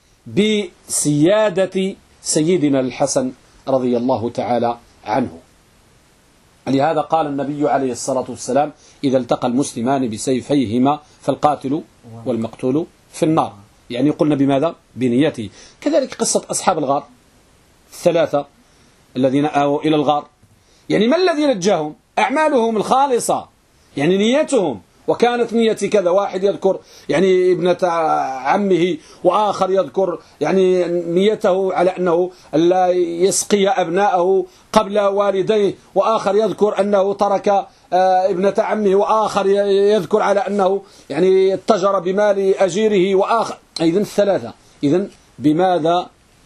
بسيادة سيدنا الحسن رضي الله تعالى عنه. لهذا قال النبي عليه الصلاة والسلام: إذا التقى المسلمان بسيفيهما فالقاتل والمقتول في النار. يعني قلنا بماذا؟ بنيته. كذلك قصة أصحاب الغار الثلاثة الذين آووا إلى الغار، يعني ما الذي نجاهم؟ أعمالهم الخالصة، يعني نيتهم. وكانت نيتي كذا، واحد يذكر يعني ابنة عمه، وآخر يذكر يعني نيته على أنه لا يسقي أبناءه قبل والديه، وآخر يذكر أنه ترك ابنة عمه، وآخر يذكر على أنه يعني اتجر بمال أجيره، وآخر إذن الثلاثة. إذن بماذا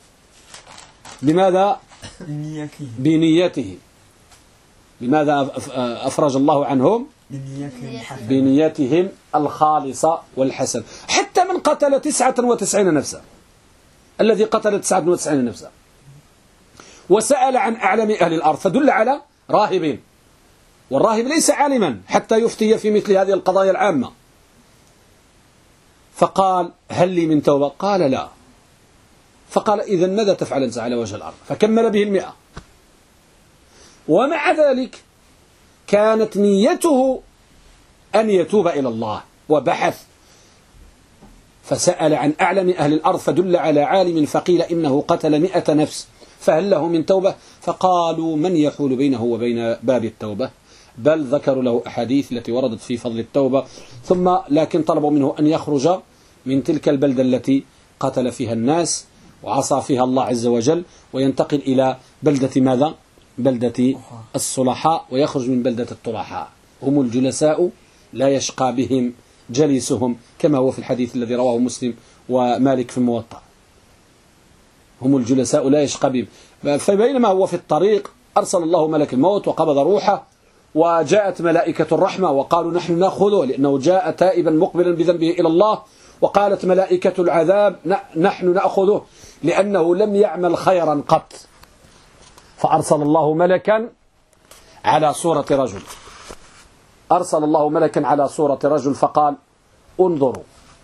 بنيته. بماذا أفرج الله عنهم؟ بنيتهم الخالصة والحسن. حتى من قتل 99 نفسا، الذي قتل 99 نفسا وسأل عن أعلم أهل الأرض، فدل على راهبين، والراهب ليس عالما حتى يفتي في مثل هذه القضايا العامة. فقال: هل لي من توبة؟ قال: لا. فقال: إذا ماذا تفعل أنت على وجه الأرض؟ فكمل به 100. ومع ذلك كانت نيته أن يتوب إلى الله، وبحث فسأل عن أعلم أهل الأرض، فدل على عالم، فقيل إنه قتل 100 نفس، فهل له من توبة؟ فقالوا: من يحول بينه وبين باب التوبة؟ بل ذكروا له أحاديث التي وردت في فضل التوبة، ثم لكن طلبوا منه أن يخرج من تلك البلدة التي قتل فيها الناس وعصى فيها الله عز وجل، وينتقل إلى بلدة ماذا؟ بلدة الصلحاء، ويخرج من بلدة الطلحاء. هم الجلساء لا يشقى بهم جليسهم، كما هو في الحديث الذي رواه مسلم ومالك في الموطأ. هم الجلساء لا يشقى بهم. فبينما هو في الطريق أرسل الله ملك الموت وقبض روحه، وجاءت ملائكة الرحمة وقالوا: نحن نأخذه، لأنه جاء تائبا مقبلا بذنبه إلى الله. وقالت ملائكة العذاب: نحن نأخذه لأنه لم يعمل خيرا قط. فأرسل الله ملكا على صورة رجل، أرسل الله ملكا على صورة رجل، فقال: انظروا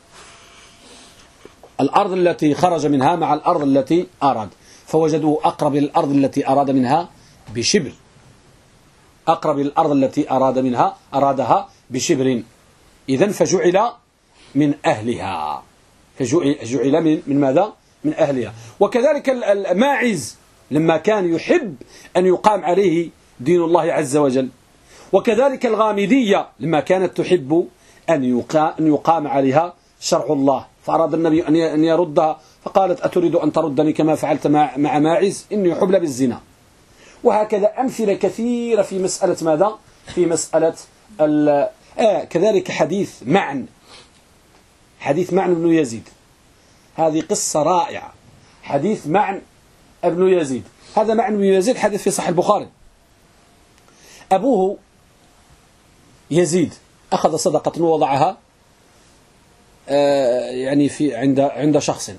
الأرض التي خرج منها مع الأرض التي أراد، فوجدوا أقرب الأرض التي أراد منها بشبر، أقرب الأرض التي أرادها بشبر. إذن فجعل من أهلها، فجعل من ماذا؟ من أهلها. وكذلك الماعز لما كان يحب أن يقام عليه دين الله عز وجل، وكذلك الغامدية لما كانت تحب أن يقام عليها شرع الله، فأراد النبي أن يردها، فقالت: أتريد أن تردني كما فعلت مع ماعز؟ إني حبل بالزنا. وهكذا أمثلة كثيرة في مسألة ماذا؟ في مسألة كذلك حديث معن بن يزيد، هذه قصة رائعة. حديث معن ابن يزيد، هذا معن بن يزيد حديث في صحيح البخاري. أبوه يزيد أخذ صدقة ووضعها يعني في عند شخص،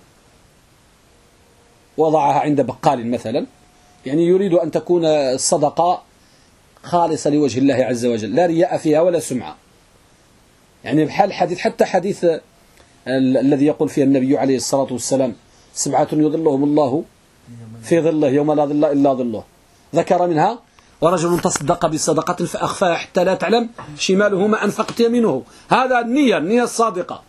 وضعها عند بقال مثلا، يعني يريد أن تكون الصدقة خالصة لوجه الله عز وجل، لا رياء فيها ولا سمعة. يعني بحال حديث، حتى حديث الذي يقول فيه النبي عليه الصلاة والسلام: 7 يظلهم الله في ظله يوم لا ظل إلا ظله، ذكر منها: ورجل تصدق بصدقة فأخفاها حتى لا تعلم شماله ما أنفقت يمينه. هذا النية الصادقة.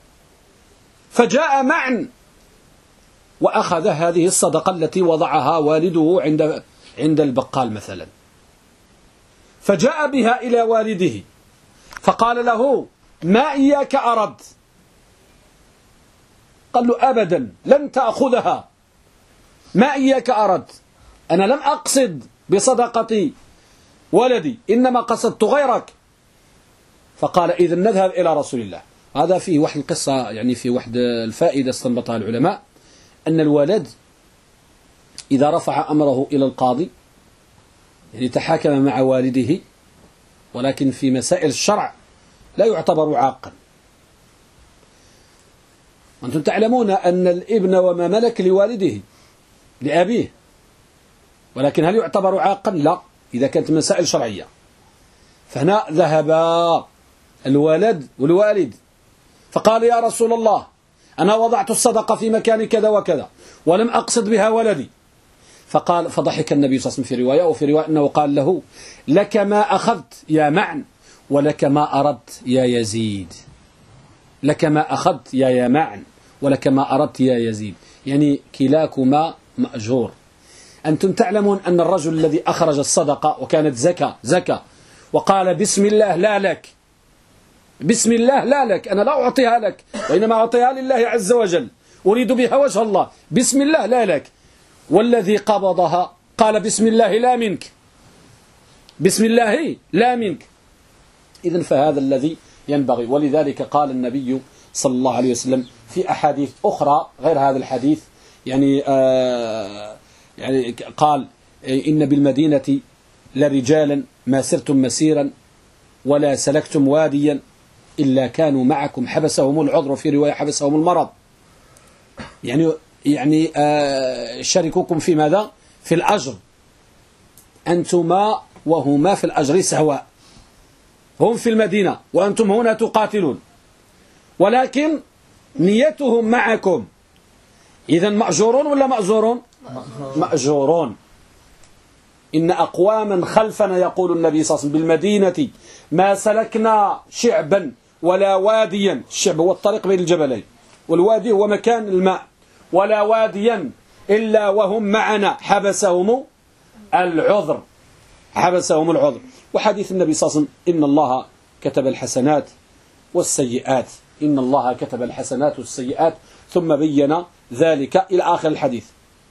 فجاء معا وأخذ هذه الصدقة التي وضعها والده عند البقال مثلا، فجاء بها إلى والده فقال له: ما إياك أرد؟ قال له: أبدا لن تأخذها، ما إياك أرد، أنا لم أقصد بصدقة ولدي، إنما قصدت غيرك. فقال: إذن نذهب إلى رسول الله. هذا فيه واحد القصة، يعني في واحد الفائدة استنبطها العلماء، أن الولد إذا رفع أمره إلى القاضي يعني تحاكم مع والده، ولكن في مسائل الشرع لا يعتبر عاقا، أنتم تعلمون أن الابن وما ملك لوالده لأبيه، ولكن هل يعتبر عاقا؟ لا، إذا كانت مسائل شرعية. فهنا ذهب الولد والوالد فقال يا رسول الله أنا وضعت الصدقة في مكان كذا وكذا ولم أقصد بها ولدي. فقال فضحك النبي صلى الله عليه وسلم في رواية، وفي رواية أنه قال له لك ما أخذت يا معن ولك ما أردت يا يزيد. لك ما أخذت يا معن ولك ما أردت يا يزيد، يعني كلاكما مأجور. أنتم تعلمون أن الرجل الذي أخرج الصدقة وكانت زكاة وقال بسم الله لا لك، بسم الله لا لك، أنا لا أعطيها لك وإنما أعطيها لله عز وجل أريد بها وجه الله، بسم الله لا لك، والذي قبضها قال بسم الله لا منك، بسم الله لا منك. إذن فهذا الذي ينبغي. ولذلك قال النبي صلى الله عليه وسلم في أحاديث أخرى غير هذا الحديث، يعني قال إن بالمدينة لرجالا ما سرتم مسيرا ولا سلكتم واديا إلا كانوا معكم حبسهم العذر، في رواية حبسهم المرض، يعني شاركوكم في ماذا؟ في الأجر، أنتما وهما في الأجر سواء، هم في المدينة وأنتم هنا تقاتلون، ولكن نيتهم معكم. إذن مأجورون ولا مأجورون؟ مأجورون. إن أقواما خلفنا يقول النبي صلى الله عليه وسلم بالمدينة ما سلكنا شعبا ولا واديا، الشعب هو الطريق بين الجبلين، والوادي هو مكان الماء، ولا واديا إلا وهم معنا حبسهم العذر، حبسهم العذر. وحديث النبي صلى الله عليه وسلم إن الله كتب الحسنات والسيئات، إن الله كتب الحسنات والسيئات ثم بين ذلك إلى آخر الحديث.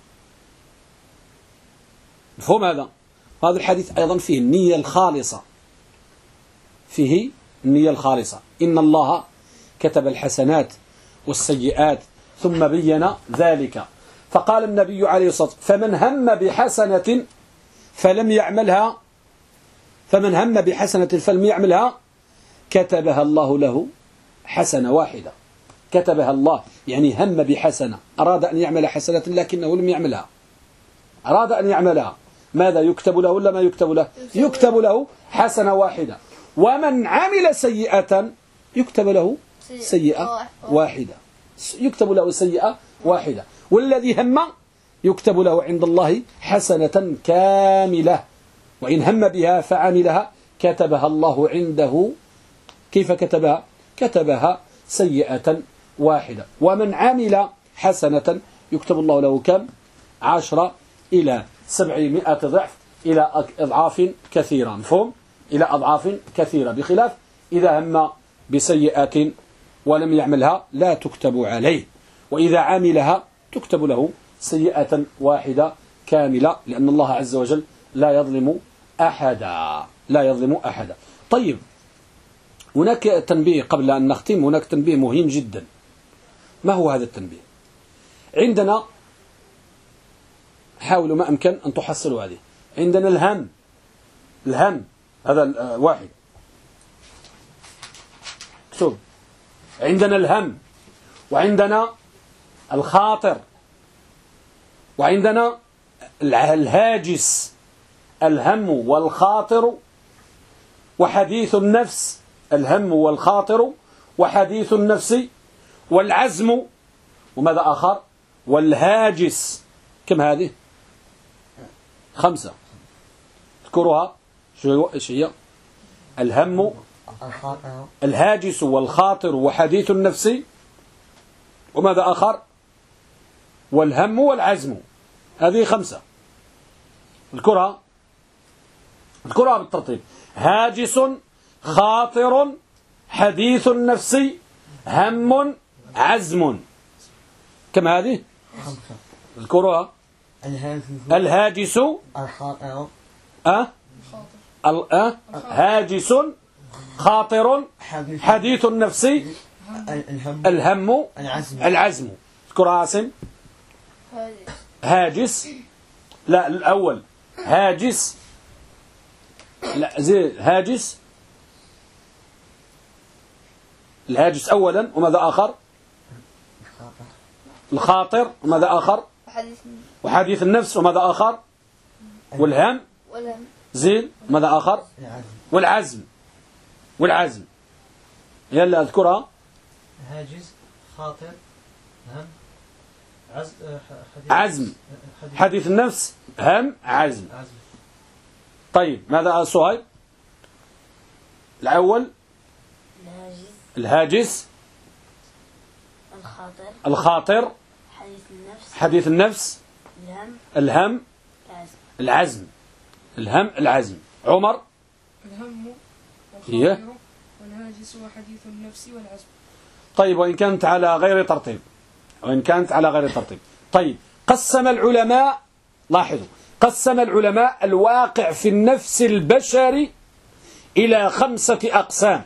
مفهوم هذا؟ هذا الحديث أيضا فيه النية الخالصة، فيه النية الخالصة، إن الله كتب الحسنات والسيئات ثم بين ذلك. فقال النبي عليه الصلاة والسلام فمن هم بحسنة فلم يعملها، فمن هم بحسنة فلم يعملها كتبها الله له حسنة واحدة. كتبها الله يعني هم بحسنة، أراد أن يعمل حسنة لكنه لم يعملها، أراد أن يعملها، ماذا يكتب له ولا ما يكتب له؟ يكتب له حسنة واحدة. ومن عمل سيئة يكتب له سيئة واحدة، يكتب له سيئة واحدة. والذي هم يكتب له عند الله حسنة كاملة، وإن هم بها فعملها كتبها الله عنده. كيف كتبها؟ كتبها سيئة واحدة. ومن عمل حسنة يكتب الله له كم؟ 10 إلى 700 ضعف، إلى أضعاف كثيرة. مفهوم؟ إلى أضعاف كثيرة، بخلاف إذا هم بسيئة ولم يعملها لا تكتب عليه، وإذا عملها تكتب له سيئة واحدة كاملة، لأن الله عز وجل لا يظلم أحدا، لا يظلم أحدا. طيب، هناك تنبيه قبل أن نختم، هناك تنبيه مهم جدا. ما هو هذا التنبيه؟ عندنا، حاولوا ما أمكن أن تحصلوا هذه، عندنا الهم هذا واحد اكتب، عندنا الهم، وعندنا الخاطر، وعندنا الهاجس. الهم والخاطر وحديث النفس، الهم والخاطر وحديث النفس والعزم، وماذا آخر؟ والهاجس. كم هذه؟ 5. اذكروها. ايش هي؟ الهم، الهاجس والخاطر وحديث النفس، وماذا آخر؟ والهم والعزم. هذه 5. اذكرها بالترتيب: هاجس، خاطر، حديث النفس، هم، عزم. كم هذه؟ 5. اذكروها. الهاجس، هاجس، خاطر، حديث النفس، الهم، العزم. اذكرها عاصم. هاجس، لا الأول هاجس، لا زي هاجس، الهاجس أولا، وماذا آخر؟ الخاطر وماذا آخر؟ وحديث النفس وماذا آخر؟ والهم زين ماذا آخر؟ والعزم يلا أذكرها. هاجس، خاطر، هم، عزم. حديث النفس، هم، عزم. طيب ماذا صهيب؟ الأول الهاجس، الخاطر، حديث النفس، الهم، العزم. عمر؟ الهم والخاطر والهاجس وحديث النفس والعزم. طيب وإن كانت على غير ترتيب. طيب قسم العلماء، لاحظوا، قسم العلماء الواقع في النفس البشري إلى 5 أقسام.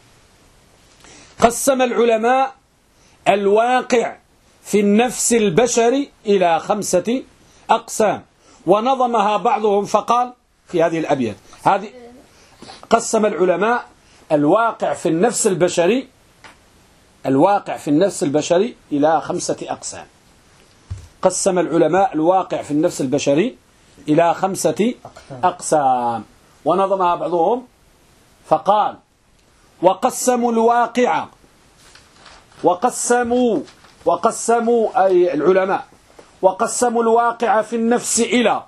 قسم العلماء الواقع في النفس البشري إلى 5 أقسام، ونظمها بعضهم فقال في هذه الأبيات هذه: قسم العلماء الواقع في النفس البشري إلى 5 أقسام. قسم العلماء الواقع في النفس البشري إلى 5 أقسام، ونظمها بعضهم فقال: وقسموا الواقع، وقسموا أي العلماء وقسموا الواقع في النفس إلى،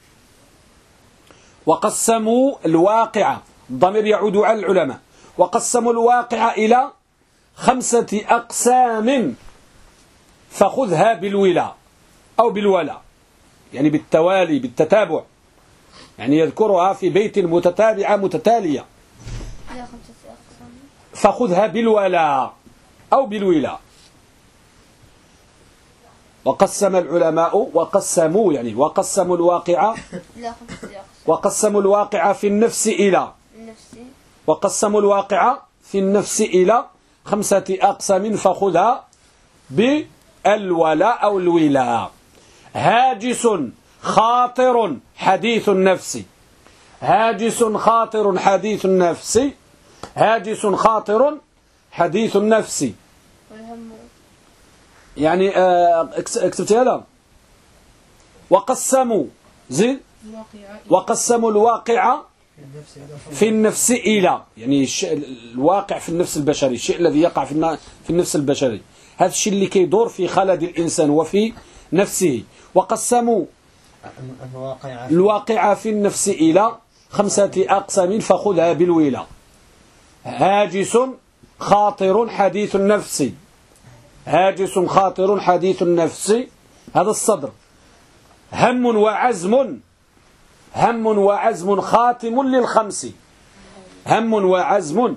وقسموا الواقع، الضمير يعود على العلماء، وقسموا الواقع إلى 5 أقسام، فخذها بالولاء أو بالولاء، يعني بالتوالي بالتتابع، يعني يذكرها في بيت متتابعة متتالية. فخذها بالولاء أو بالولاء. وقسم العلماء وقسموا الواقع، وقسموا الواقع في النفس إلى، وقسموا الواقع في النفس إلى 5 أقسام، فخذها بالولاء أو الولاء. هاجس خاطر حديث النفس، هاجس خاطر حديث النفس، هاجس خاطر حديث النفس. يعني اكتبت هذا. وقسموا زين، وقسموا الواقع في النفس إلى، يعني الواقع في النفس البشري، الشيء الذي يقع في النفس البشري، هذا الشيء اللي كيدور في خلد الإنسان وفي نفسه. وقسموا الواقع في النفس إلى 5 أقسام، فخذها بالولاء. هاجس خاطر حديث النفس، هاجس خاطر حديث النفس، هذا الصدر. هم وعزم خاتم للخمس، هم وعزم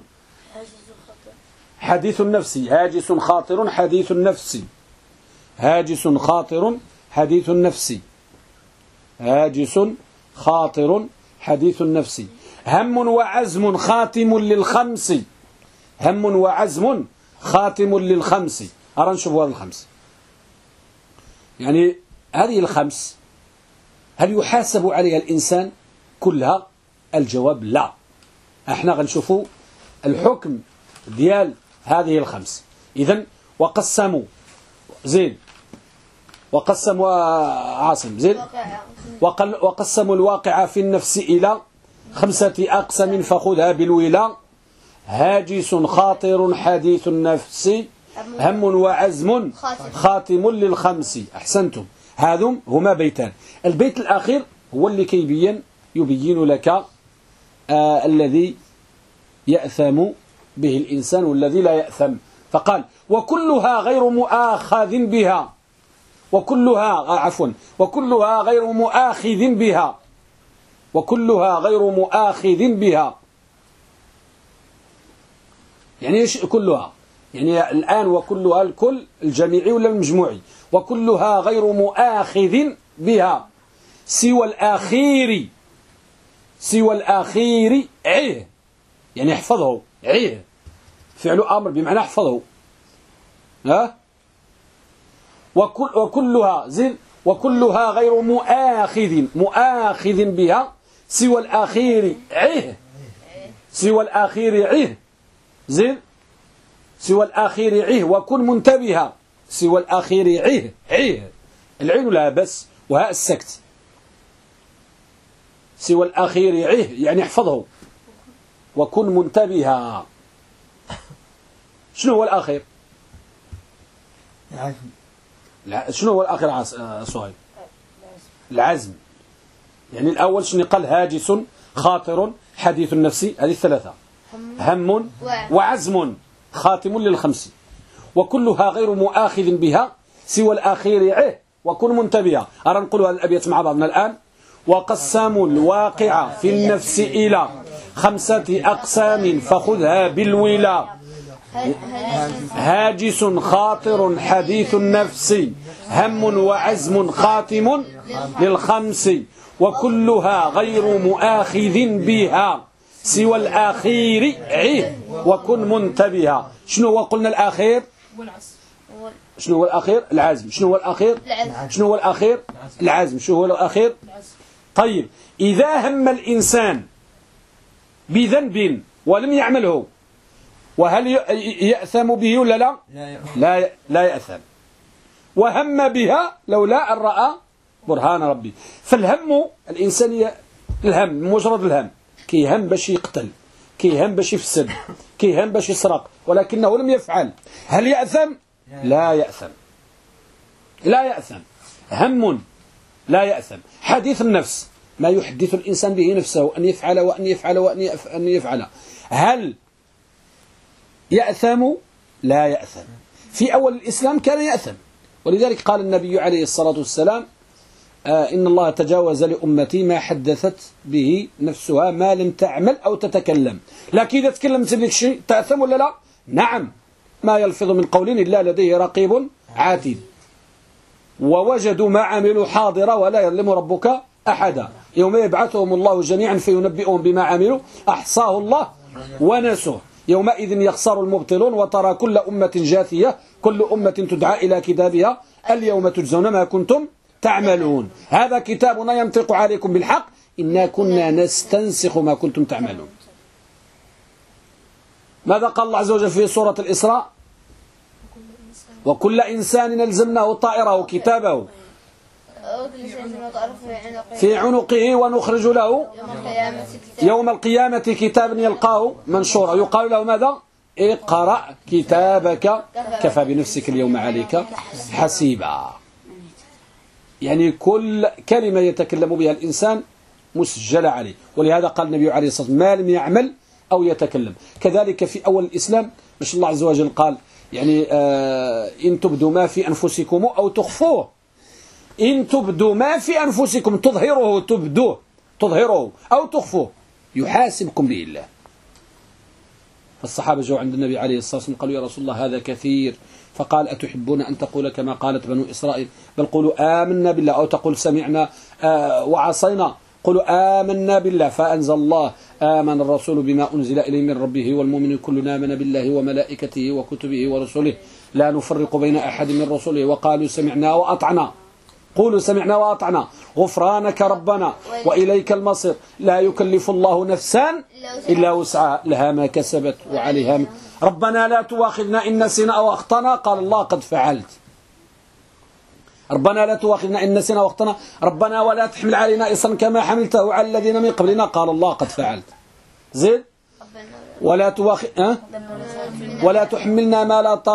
حديث النفس، هاجس خاطر حديث النفس، هاجس خاطر حديث النفس، هاجس خاطر حديث النفس. هم وعزم خاتم للخمس، هم وعزم خاتم للخمس. أرى نشوفوا هذه الخمس، يعني هذه الخمس هل يحاسب عليها الإنسان كلها؟ الجواب لا. احنا غنشوفوا الحكم ديال هذه الخمس. إذن وقسموا زين، وقسموا عاصم زين، وقسموا الواقع في النفس إلى 5 أقسام، فخذها بالولاء. هاجس خاطر حديث النفس، هم وعزم خاتم للخمس. أحسنتم، هذم هما بيتان. البيت الأخير هو اللي يبين لك الذي يأثم به الإنسان والذي لا يأثم. فقال: وكلها غير مؤاخذ بها، وكلها غير مؤاخذ بها، وكلها غير مؤاخذ بها. يعني ايش كلها؟ يعني الآن وكلها الكل الجميعي ولا المجموعي؟ وكلها غير مؤاخذ بها سوى الأخير عيه، يعني احفظه، عيه فعل أمر بمعنى احفظه. ها؟ وكلها زين، وكلها غير مؤاخذ بها سوى الأخير عيه، سوى الأخير عيه زين، سوى الأخير عيه، وكن منتبها سوى الأخير عيه العين لا بس وهاء السكت. سوى الأخير عيه يعني احفظه وكن منتبها. شنو هو الأخير؟ شنو هو الأخير صهيب؟ العزم. يعني الأول شنو قال؟ هاجس، خاطر، حديث النفس. هذه الثلاثة. هم وعزم خاتم للخمس، وكلها غير مؤاخذ بها سوى الأخير عه وكن منتبها. أرى نقول هذه الأبيات مع بعضنا الآن. وقسموا الواقع في النفس إلى 5 أقسام فخذها بالولا. هاجس، خاطر، حديث النفس، هم وعزم خاتم للخمس، وكلها غير مؤاخذ بها سوى الأخير عيه وكن منتبها. شنو هو قلنا الأخير؟ شنو هو الأخير؟ العزم. شنو هو الأخير؟ شنو هو الأخير؟ العزم. شنو هو الأخير؟ طيب إذا هم الإنسان بذنب ولم يعمله، وهل يأثم به ولا لا؟ لا يأثم. وهم بها لولا أن رأى برهان ربي. فالهم الإنسان الهم مجرد الهم، كيهم باش يقتل، كيهم باش يفسد، كيهم باش يسرق، ولكنه لم يفعل. هل يأثم؟ لا يأثم. لا يأثم. هم لا يأثم. حديث النفس ما يحدث الإنسان به نفسه أن يفعل وأن يفعل وأن يفعل. هل يأثم؟ لا يأثم. في أول الإسلام كان يأثم، ولذلك قال النبي عليه الصلاة والسلام إن الله تجاوز لأمتي ما حدثت به نفسها ما لم تعمل أو تتكلم. لكن إذا تكلمت بك شيء تأثم ولا لا؟ نعم. ما يلفظ من قول إلا لديه رقيب عاتيد. ووجدوا ما عملوا حاضرا ولا يظلم ربك أحدا. يوم يبعثهم الله جميعا فينبئهم بما عملوا أحصاه الله ونسوه. يومئذ يخسر المبطلون وترى كل أمة جاثية كل أمة تدعى إلى كتابها اليوم تجزون ما كنتم تعملون. هذا كتابنا ينطق عليكم بالحق إنا كنا نستنسخ ما كنتم تعملون. ماذا قال الله عز وجل في سورة الإسراء؟ وكل إنسان نلزمناه طائره كتابه في عنقه ونخرج له يوم القيامة كتابا يلقاه منشورا يقال له ماذا؟ اقرأ كتابك كفى بنفسك اليوم عليك حسيبا. يعني كل كلمة يتكلم بها الإنسان مسجلة عليه. ولهذا قال النبي عليه الصلاة والسلام ما لم يعمل أو يتكلم. كذلك في أول الإسلام مش الله عز وجل قال يعني إن تبدوا ما في أنفسكم أو تخفوه. إن تبدوا ما في أنفسكم تظهروه تظهروه أو تخفوه يحاسبكم به الله. فالصحابة جاءوا عند النبي عليه الصلاة والسلام قالوا يا رسول الله هذا كثير. فقال أتحبون أن تقول كما قالت بنو إسرائيل بل قولوا آمنا بالله أو تقول سمعنا وعصينا. قولوا آمنا بالله فأنزل الله آمن الرسول بما أنزل إليه من ربه والمؤمن كلنا آمن بالله وملائكته وكتبه ورسله لا نفرق بين أحد من رسله وقالوا سمعنا وأطعنا. قولوا سمعنا وأطعنا غفرانك ربنا وإليك المصير لا يكلف الله نفسا إلا وسعها لها ما كسبت وعليها ربنا لا تواخذنا إن نسينا أو أخطأنا قال الله قد فعلت. ربنا لا تواخذنا إن نسينا أو أخطأنا ربنا ولا تحمل علينا إصرا كما حملته على الذين من قبلنا قال الله قد فعلت. زيد ولا تحملنا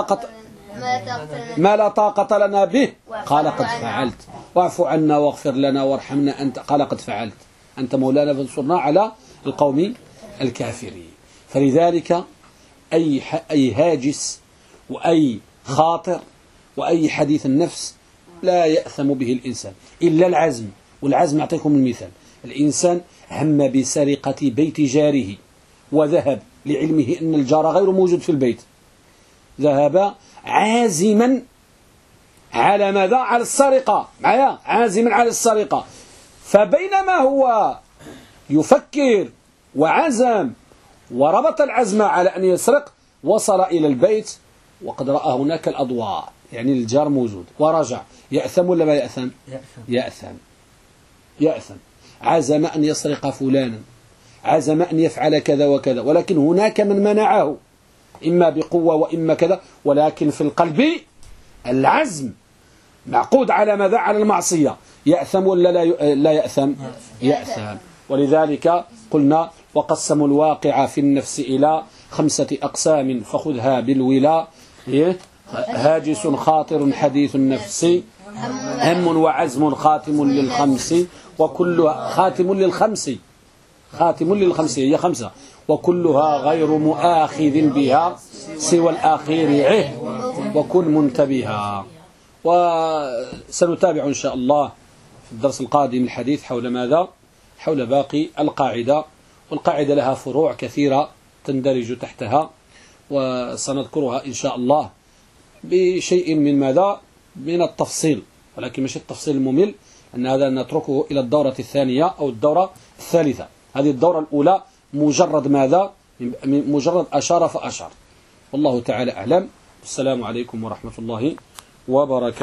ما لا طاقة لنا به قال قد فعلت. واعف عنا واغفر لنا وارحمنا أنت قال قد فعلت أنت مولانا فانصرنا على القوم الكافرين. فلذلك أي هاجس وأي خاطر وأي حديث النفس لا يأثم به الإنسان إلا العزم. والعزم أعطيكم المثال. الإنسان هم بسرقة بيت جاره وذهب لعلمه أن الجار غير موجود في البيت ذهب عازما على ماذا؟ على السرقة. عازما على السرقة. فبينما هو يفكر وعزم وربط العزم على أن يسرق وصل إلى البيت وقد رأى هناك الأضواء يعني الجار موجود ورجع. يأثم ولا ما يأثم؟ يأثم. عزم أن يسرق فلانا عزم أن يفعل كذا وكذا ولكن هناك من منعه إما بقوة وإما كذا ولكن في القلب العزم معقود على ماذا؟ على المعصية. يأثم ولا لا يأثم؟ يأثم. ولذلك قلنا وقسموا الواقع في النفس إلى 5 أقسام فخذها بالولا. هاجس خاطر حديث النفس، هم وعزم خاتم للخمس، وكلها خاتم للخمس هي 5، وكلها غير مؤاخذ بها سوى الأخير وكن منتبها. وسنتابع إن شاء الله في الدرس القادم الحديث حول ماذا؟ حول باقي القاعدة، والقاعدة لها فروع كثيرة تندرج تحتها، وسنذكرها إن شاء الله بشيء من ماذا؟ من التفصيل، ولكن مش التفصيل الممل، أن هذا نتركه إلى الدورة الثانية أو الدورة الثالثة. هذه الدورة الأولى مجرد ماذا؟ مجرد أشار فأشار. والله تعالى أعلم. السلام عليكم ورحمة الله وبركاته.